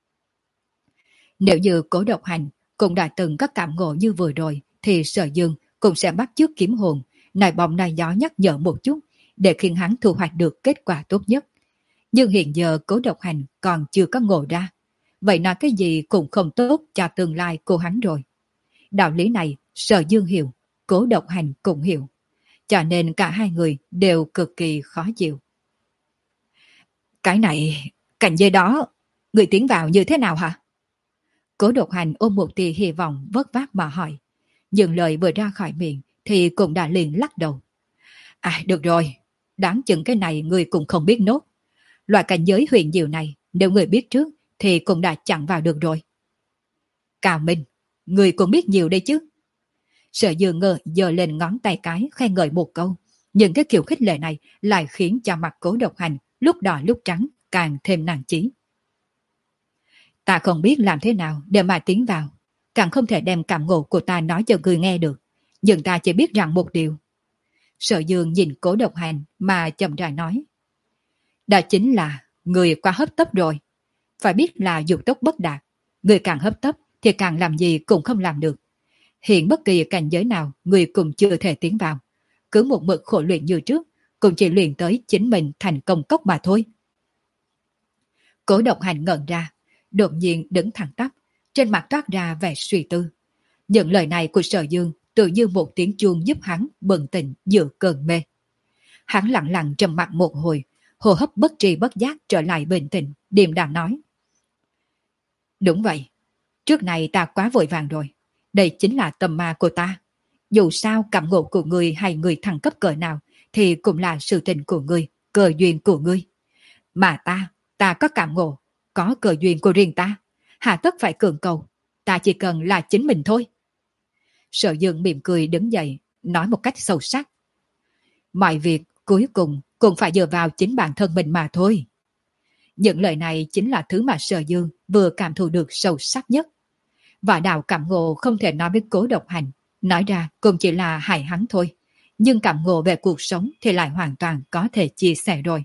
Nếu như Cố Độc Hành cũng đã từng có cảm ngộ như vừa rồi, thì Sở Dương cũng sẽ bắt chước kiếm hồn, nài bóng nài gió nhắc nhở một chút, để khiến hắn thu hoạch được kết quả tốt nhất. Nhưng hiện giờ Cố Độc Hành còn chưa có ngộ ra, vậy nói cái gì cũng không tốt cho tương lai của hắn rồi. Đạo lý này Sở Dương hiểu, Cố Độc Hành cũng hiểu, cho nên cả hai người đều cực kỳ khó chịu. Cái này, cảnh giới đó, người tiến vào như thế nào hả? Cố Độc Hành ôm một tia hy vọng vất vát mà hỏi. Nhưng lời vừa ra khỏi miệng thì cũng đã liền lắc đầu. À được rồi, đáng chừng cái này người cũng không biết nốt. Loại cảnh giới huyền diệu này nếu người biết trước thì cũng đã chẳng vào được rồi. Cao Minh, người cũng biết nhiều đây chứ. Sở Dương ngờ giơ lên ngón tay cái khen ngợi một câu. Nhưng cái kiểu khích lệ này lại khiến cho mặt Cố Độc Hành lúc đỏ lúc trắng càng thêm nặng chí. Ta không biết làm thế nào để mà tiến vào, càng không thể đem cảm ngộ của ta nói cho người nghe được, nhưng ta chỉ biết rằng một điều. Sở Dương nhìn Cố Độc Hành mà chậm rãi nói. Đó chính là người quá hấp tấp rồi. Phải biết là dục tốc bất đạt, người càng hấp tấp thì càng làm gì cũng không làm được. Hiện bất kỳ cảnh giới nào người cũng chưa thể tiến vào, cứ một mực khổ luyện như trước cũng chỉ luyện tới chính mình thành công cốc mà thôi. Cố Độc Hành ngẩn ra, đột nhiên đứng thẳng tắp, trên mặt toát ra vẻ suy tư. Những lời này của Sở Dương tự như một tiếng chuông giúp hắn bừng tỉnh giữa cơn mê. Hắn lặng lặng trầm mặc một hồi, hô hấp bất tri bất giác trở lại bình tĩnh, điềm đạm nói. Đúng vậy, trước này ta quá vội vàng rồi, đây chính là tâm ma của ta. Dù sao cảm ngộ của người hay người thăng cấp cỡ nào thì cũng là sự tình của người, cơ duyên của ngươi. Mà ta, ta có cảm ngộ, có cơ duyên của riêng ta, hà tất phải cường cầu, ta chỉ cần là chính mình thôi. Sở Dương mỉm cười đứng dậy, nói một cách sâu sắc. Mọi việc cuối cùng cũng phải dựa vào chính bản thân mình mà thôi. Những lời này chính là thứ mà Sở Dương vừa cảm thụ được sâu sắc nhất. Và đạo cảm ngộ không thể nói với Cố Độc Hành, nói ra cũng chỉ là hại hắn thôi. Nhưng cảm ngộ về cuộc sống thì lại hoàn toàn có thể chia sẻ rồi.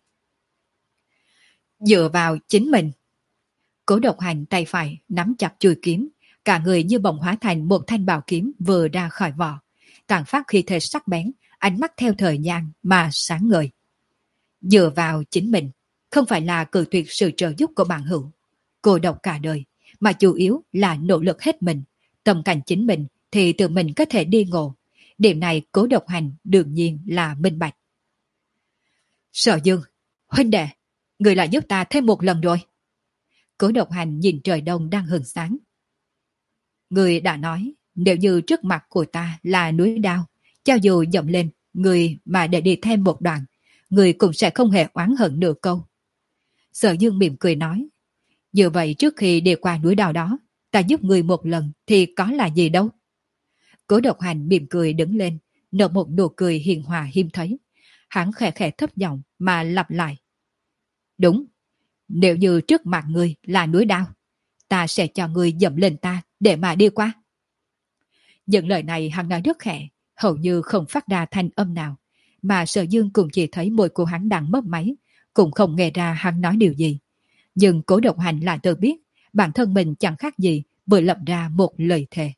Dựa vào chính mình. Cố Độc Hành tay phải nắm chặt chuôi kiếm, cả người như bỗng hóa thành một thanh bảo kiếm vừa ra khỏi vỏ, càng phát khí thế sắc bén, ánh mắt theo thời gian mà sáng ngời. Dựa vào chính mình, không phải là cự tuyệt sự trợ giúp của bạn hữu, cô độc cả đời, mà chủ yếu là nỗ lực hết mình, tâm cảnh chính mình thì tự mình có thể đi ngộ. Điểm này Cố Độc Hành đương nhiên là minh bạch. Sở Dương, huynh đệ, người lại giúp ta thêm một lần rồi. Cố Độc Hành nhìn trời đông đang hừng sáng. Người đã nói, nếu như trước mặt của ta là núi đao, cho dù dậm lên, người mà để đi thêm một đoạn, người cũng sẽ không hề oán hận nửa câu. Sở Dương mỉm cười nói, như vậy trước khi đi qua núi đao đó, ta giúp người một lần thì có là gì đâu. Cố Độc Hành mỉm cười đứng lên, nở một nụ cười hiền hòa hiếm thấy. Hắn khẽ khẽ thấp giọng mà lặp lại. Đúng, nếu như trước mặt người là núi đao, ta sẽ cho người dậm lên ta để mà đi qua. Những lời này hắn nói rất khẽ, hầu như không phát ra thanh âm nào, mà Sở Dương cũng chỉ thấy môi của hắn đang mấp máy, cũng không nghe ra hắn nói điều gì. Nhưng Cố Độc Hành lại tự biết bản thân mình chẳng khác gì vừa lập ra một lời thề.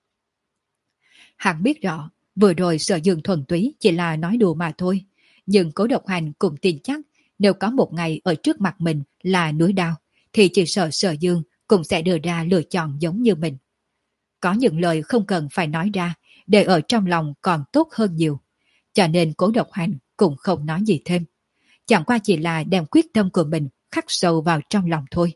Hắn biết rõ, vừa rồi Sở Dương thuần túy chỉ là nói đùa mà thôi, nhưng Cố Độc Hành cũng tin chắc nếu có một ngày ở trước mặt mình là núi đao, thì chỉ sợ Sở Dương cũng sẽ đưa ra lựa chọn giống như mình. Có những lời không cần phải nói ra, để ở trong lòng còn tốt hơn nhiều. Cho nên Cố Độc Hành cũng không nói gì thêm. Chẳng qua chỉ là đem quyết tâm của mình khắc sâu vào trong lòng thôi.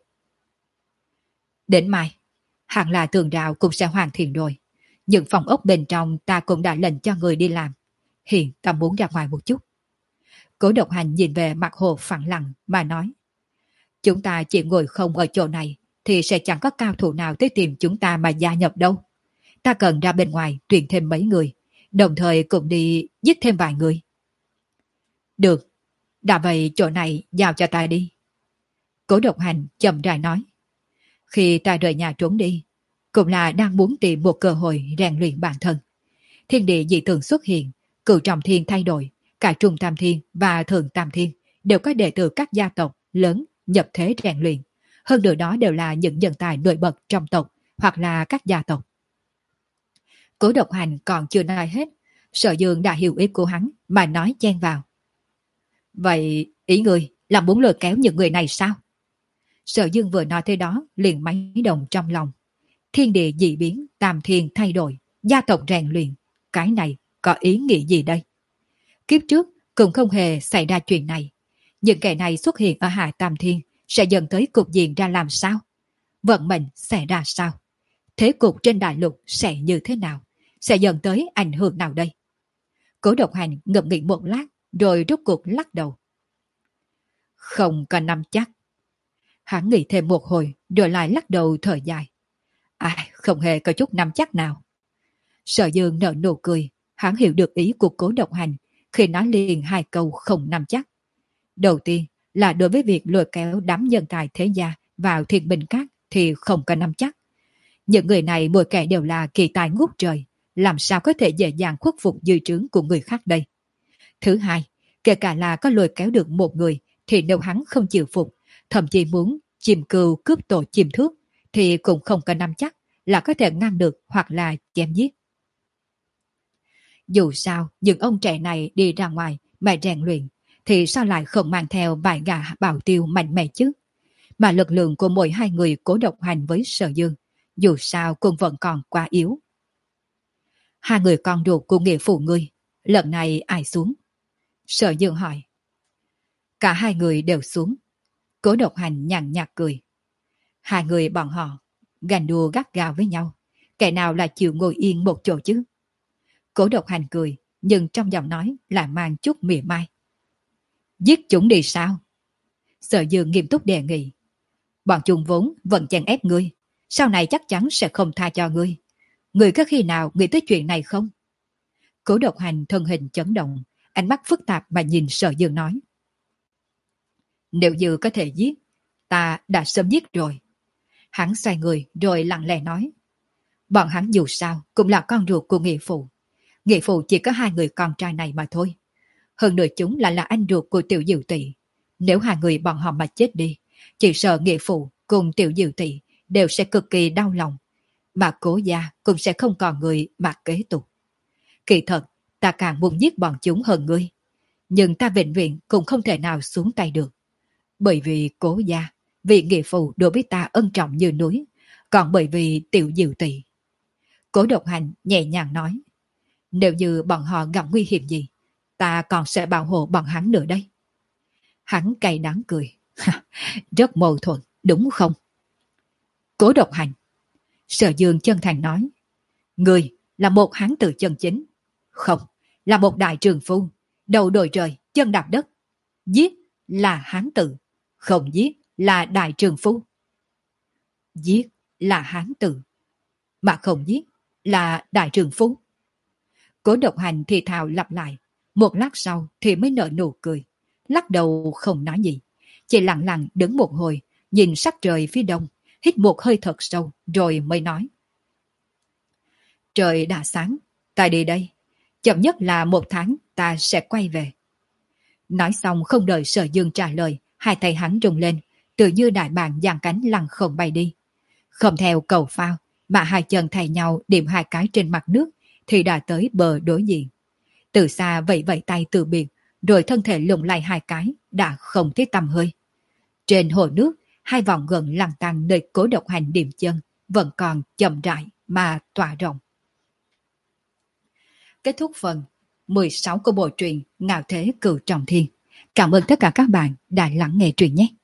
Đến mai, hẳn là tường rào cũng sẽ hoàn thiện rồi. Những phòng ốc bên trong ta cũng đã lệnh cho người đi làm. Hiện ta muốn ra ngoài một chút. Cố Độc Hành nhìn về mặt hồ phẳng lặng mà nói. Chúng ta chỉ ngồi không ở chỗ này thì sẽ chẳng có cao thủ nào tới tìm chúng ta mà gia nhập đâu. Ta cần ra bên ngoài tuyển thêm mấy người, đồng thời cũng đi giết thêm vài người. Được, đã vậy chỗ này giao cho ta đi. Cố Độc Hành chậm rãi nói. Khi ta rời nhà trốn đi, cũng là đang muốn tìm một cơ hội rèn luyện bản thân. Thiên địa dị tượng xuất hiện, cửu trọng thiên thay đổi, cả trung tam thiên và thượng tam thiên đều có đệ tử các gia tộc lớn nhập thế rèn luyện. Hơn nữa đó đều là những nhân tài nổi bật trong tộc hoặc là các gia tộc. Cố Độc Hành còn chưa nói hết, Sở Dương đã hiểu ý của hắn mà nói chen vào. Vậy ý người là muốn lôi kéo những người này sao? Sở Dương vừa nói thế đó liền máy động trong lòng. Thiên địa dị biến, tam thiên thay đổi, gia tộc rèn luyện, cái này có ý nghĩa gì đây? Kiếp trước cũng không hề xảy ra chuyện này. Những kẻ này xuất hiện ở Hạ Tam Thiên sẽ dẫn tới cục diện ra làm sao? Vận mệnh sẽ ra sao? Thế cục trên đại lục sẽ như thế nào? Sẽ dẫn tới ảnh hưởng nào đây? Cố Độc Hành ngẫm nghĩ một lát rồi rút cuộc lắc đầu. Không có nắm chắc. Hắn nghĩ thêm một hồi rồi lại lắc đầu thở dài. À, không hề có chút nắm chắc nào. Sở Dương nở nụ cười, hắn hiểu được ý của Cố Độc Hành khi nói liền hai câu không nắm chắc. Đầu tiên là đối với việc lôi kéo đám nhân tài thế gia vào Thiên Bình Các thì không có nắm chắc. Những người này mỗi kẻ đều là kỳ tài ngút trời, làm sao có thể dễ dàng khuất phục dư trướng của người khác đây. Thứ hai, kể cả là có lôi kéo được một người thì nếu hắn không chịu phục, thậm chí muốn chìm cừu cướp tổ chìm thước thì cũng không có nắm chắc là có thể ngăn được hoặc là chém giết. Dù sao, những ông trẻ này đi ra ngoài mà rèn luyện thì sao lại không mang theo vài gã bảo tiêu mạnh mẽ chứ? Mà lực lượng của mỗi hai người Cố Độc Hành với Sở Dương dù sao cũng vẫn còn quá yếu. Hai người con ruột của nghĩa phụ ngươi, lần này ai xuống? Sở Dương hỏi. Cả hai người đều xuống. Cố Độc Hành nhàn nhạt cười. Hai người bọn họ ganh đua gắt gao với nhau, kẻ nào là chịu ngồi yên một chỗ chứ? Cố Độc Hành cười, nhưng trong giọng nói là mang chút mỉa mai. Giết chúng đi sao? Sở Dương nghiêm túc đề nghị. Bọn chúng vốn vẫn chèn ép ngươi, sau này chắc chắn sẽ không tha cho ngươi. Ngươi có khi nào nghĩ tới chuyện này không? Cố Độc Hành thân hình chấn động, ánh mắt phức tạp mà nhìn Sở Dương nói. Nếu như có thể giết, ta đã sớm giết rồi. Hắn xoay người rồi lặng lẽ nói. Bọn hắn dù sao cũng là con ruột của nghĩa phụ. Nghĩa phụ chỉ có hai người con trai này mà thôi. Hơn nữa chúng lại là anh ruột của Tiểu Diệu Tỷ. Nếu hai người bọn họ mà chết đi, chỉ sợ nghĩa phụ cùng Tiểu Diệu Tỷ đều sẽ cực kỳ đau lòng. Mà Cố gia cũng sẽ không còn người mà kế tục. Kỳ thật, ta càng muốn giết bọn chúng hơn ngươi. Nhưng ta vĩnh viễn cũng không thể nào xuống tay được. Bởi vì Cố gia, vì nghĩa phụ đối với ta ân trọng như núi, còn bởi vì Tiểu Diệu Tỷ. Cố Độc Hành nhẹ nhàng nói. Nếu như bọn họ gặp nguy hiểm gì, ta còn sẽ bảo hộ bọn hắn nữa đây. Hắn cay đắng cười. Rất mâu thuẫn, đúng không? Cố Độc Hành. Sở Dương chân thành nói. Người là một hán tử chân chính. Không, là một đại trường phu, đầu đội trời, chân đạp đất. Giết là hán tử, không giết là đại trường phu. Giết là hán tử, mà không giết là đại trường phu. Cố Độc Hành thì thào lặp lại, một lát sau thì mới nở nụ cười, lắc đầu không nói gì, chỉ lặng lặng đứng một hồi, nhìn sắc trời phía đông, hít một hơi thật sâu rồi mới nói. Trời đã sáng, ta đi đây, Chậm nhất là một tháng ta sẽ quay về. Nói xong không đợi Sở Dương trả lời, hai tay hắn rung lên, tự như đại bàng giang cánh lăn không bay đi. Không theo cầu phao, mà hai chân thay nhau điểm hai cái trên mặt nước, thì đã tới bờ đối diện. Từ xa vẫy vẫy tay từ biệt, rồi thân thể lùng lay hai cái, đã không thấy tăm hơi. Trên hồ nước, hai vòng gần lăn tăng nơi cố độc hành điểm chân, vẫn còn chậm rãi mà tỏa rộng. Kết thúc phần mười sáu của bộ truyện Ngạo Thế Cửu Trọng Thiên. Cảm ơn tất cả các bạn đã lắng nghe truyện nhé.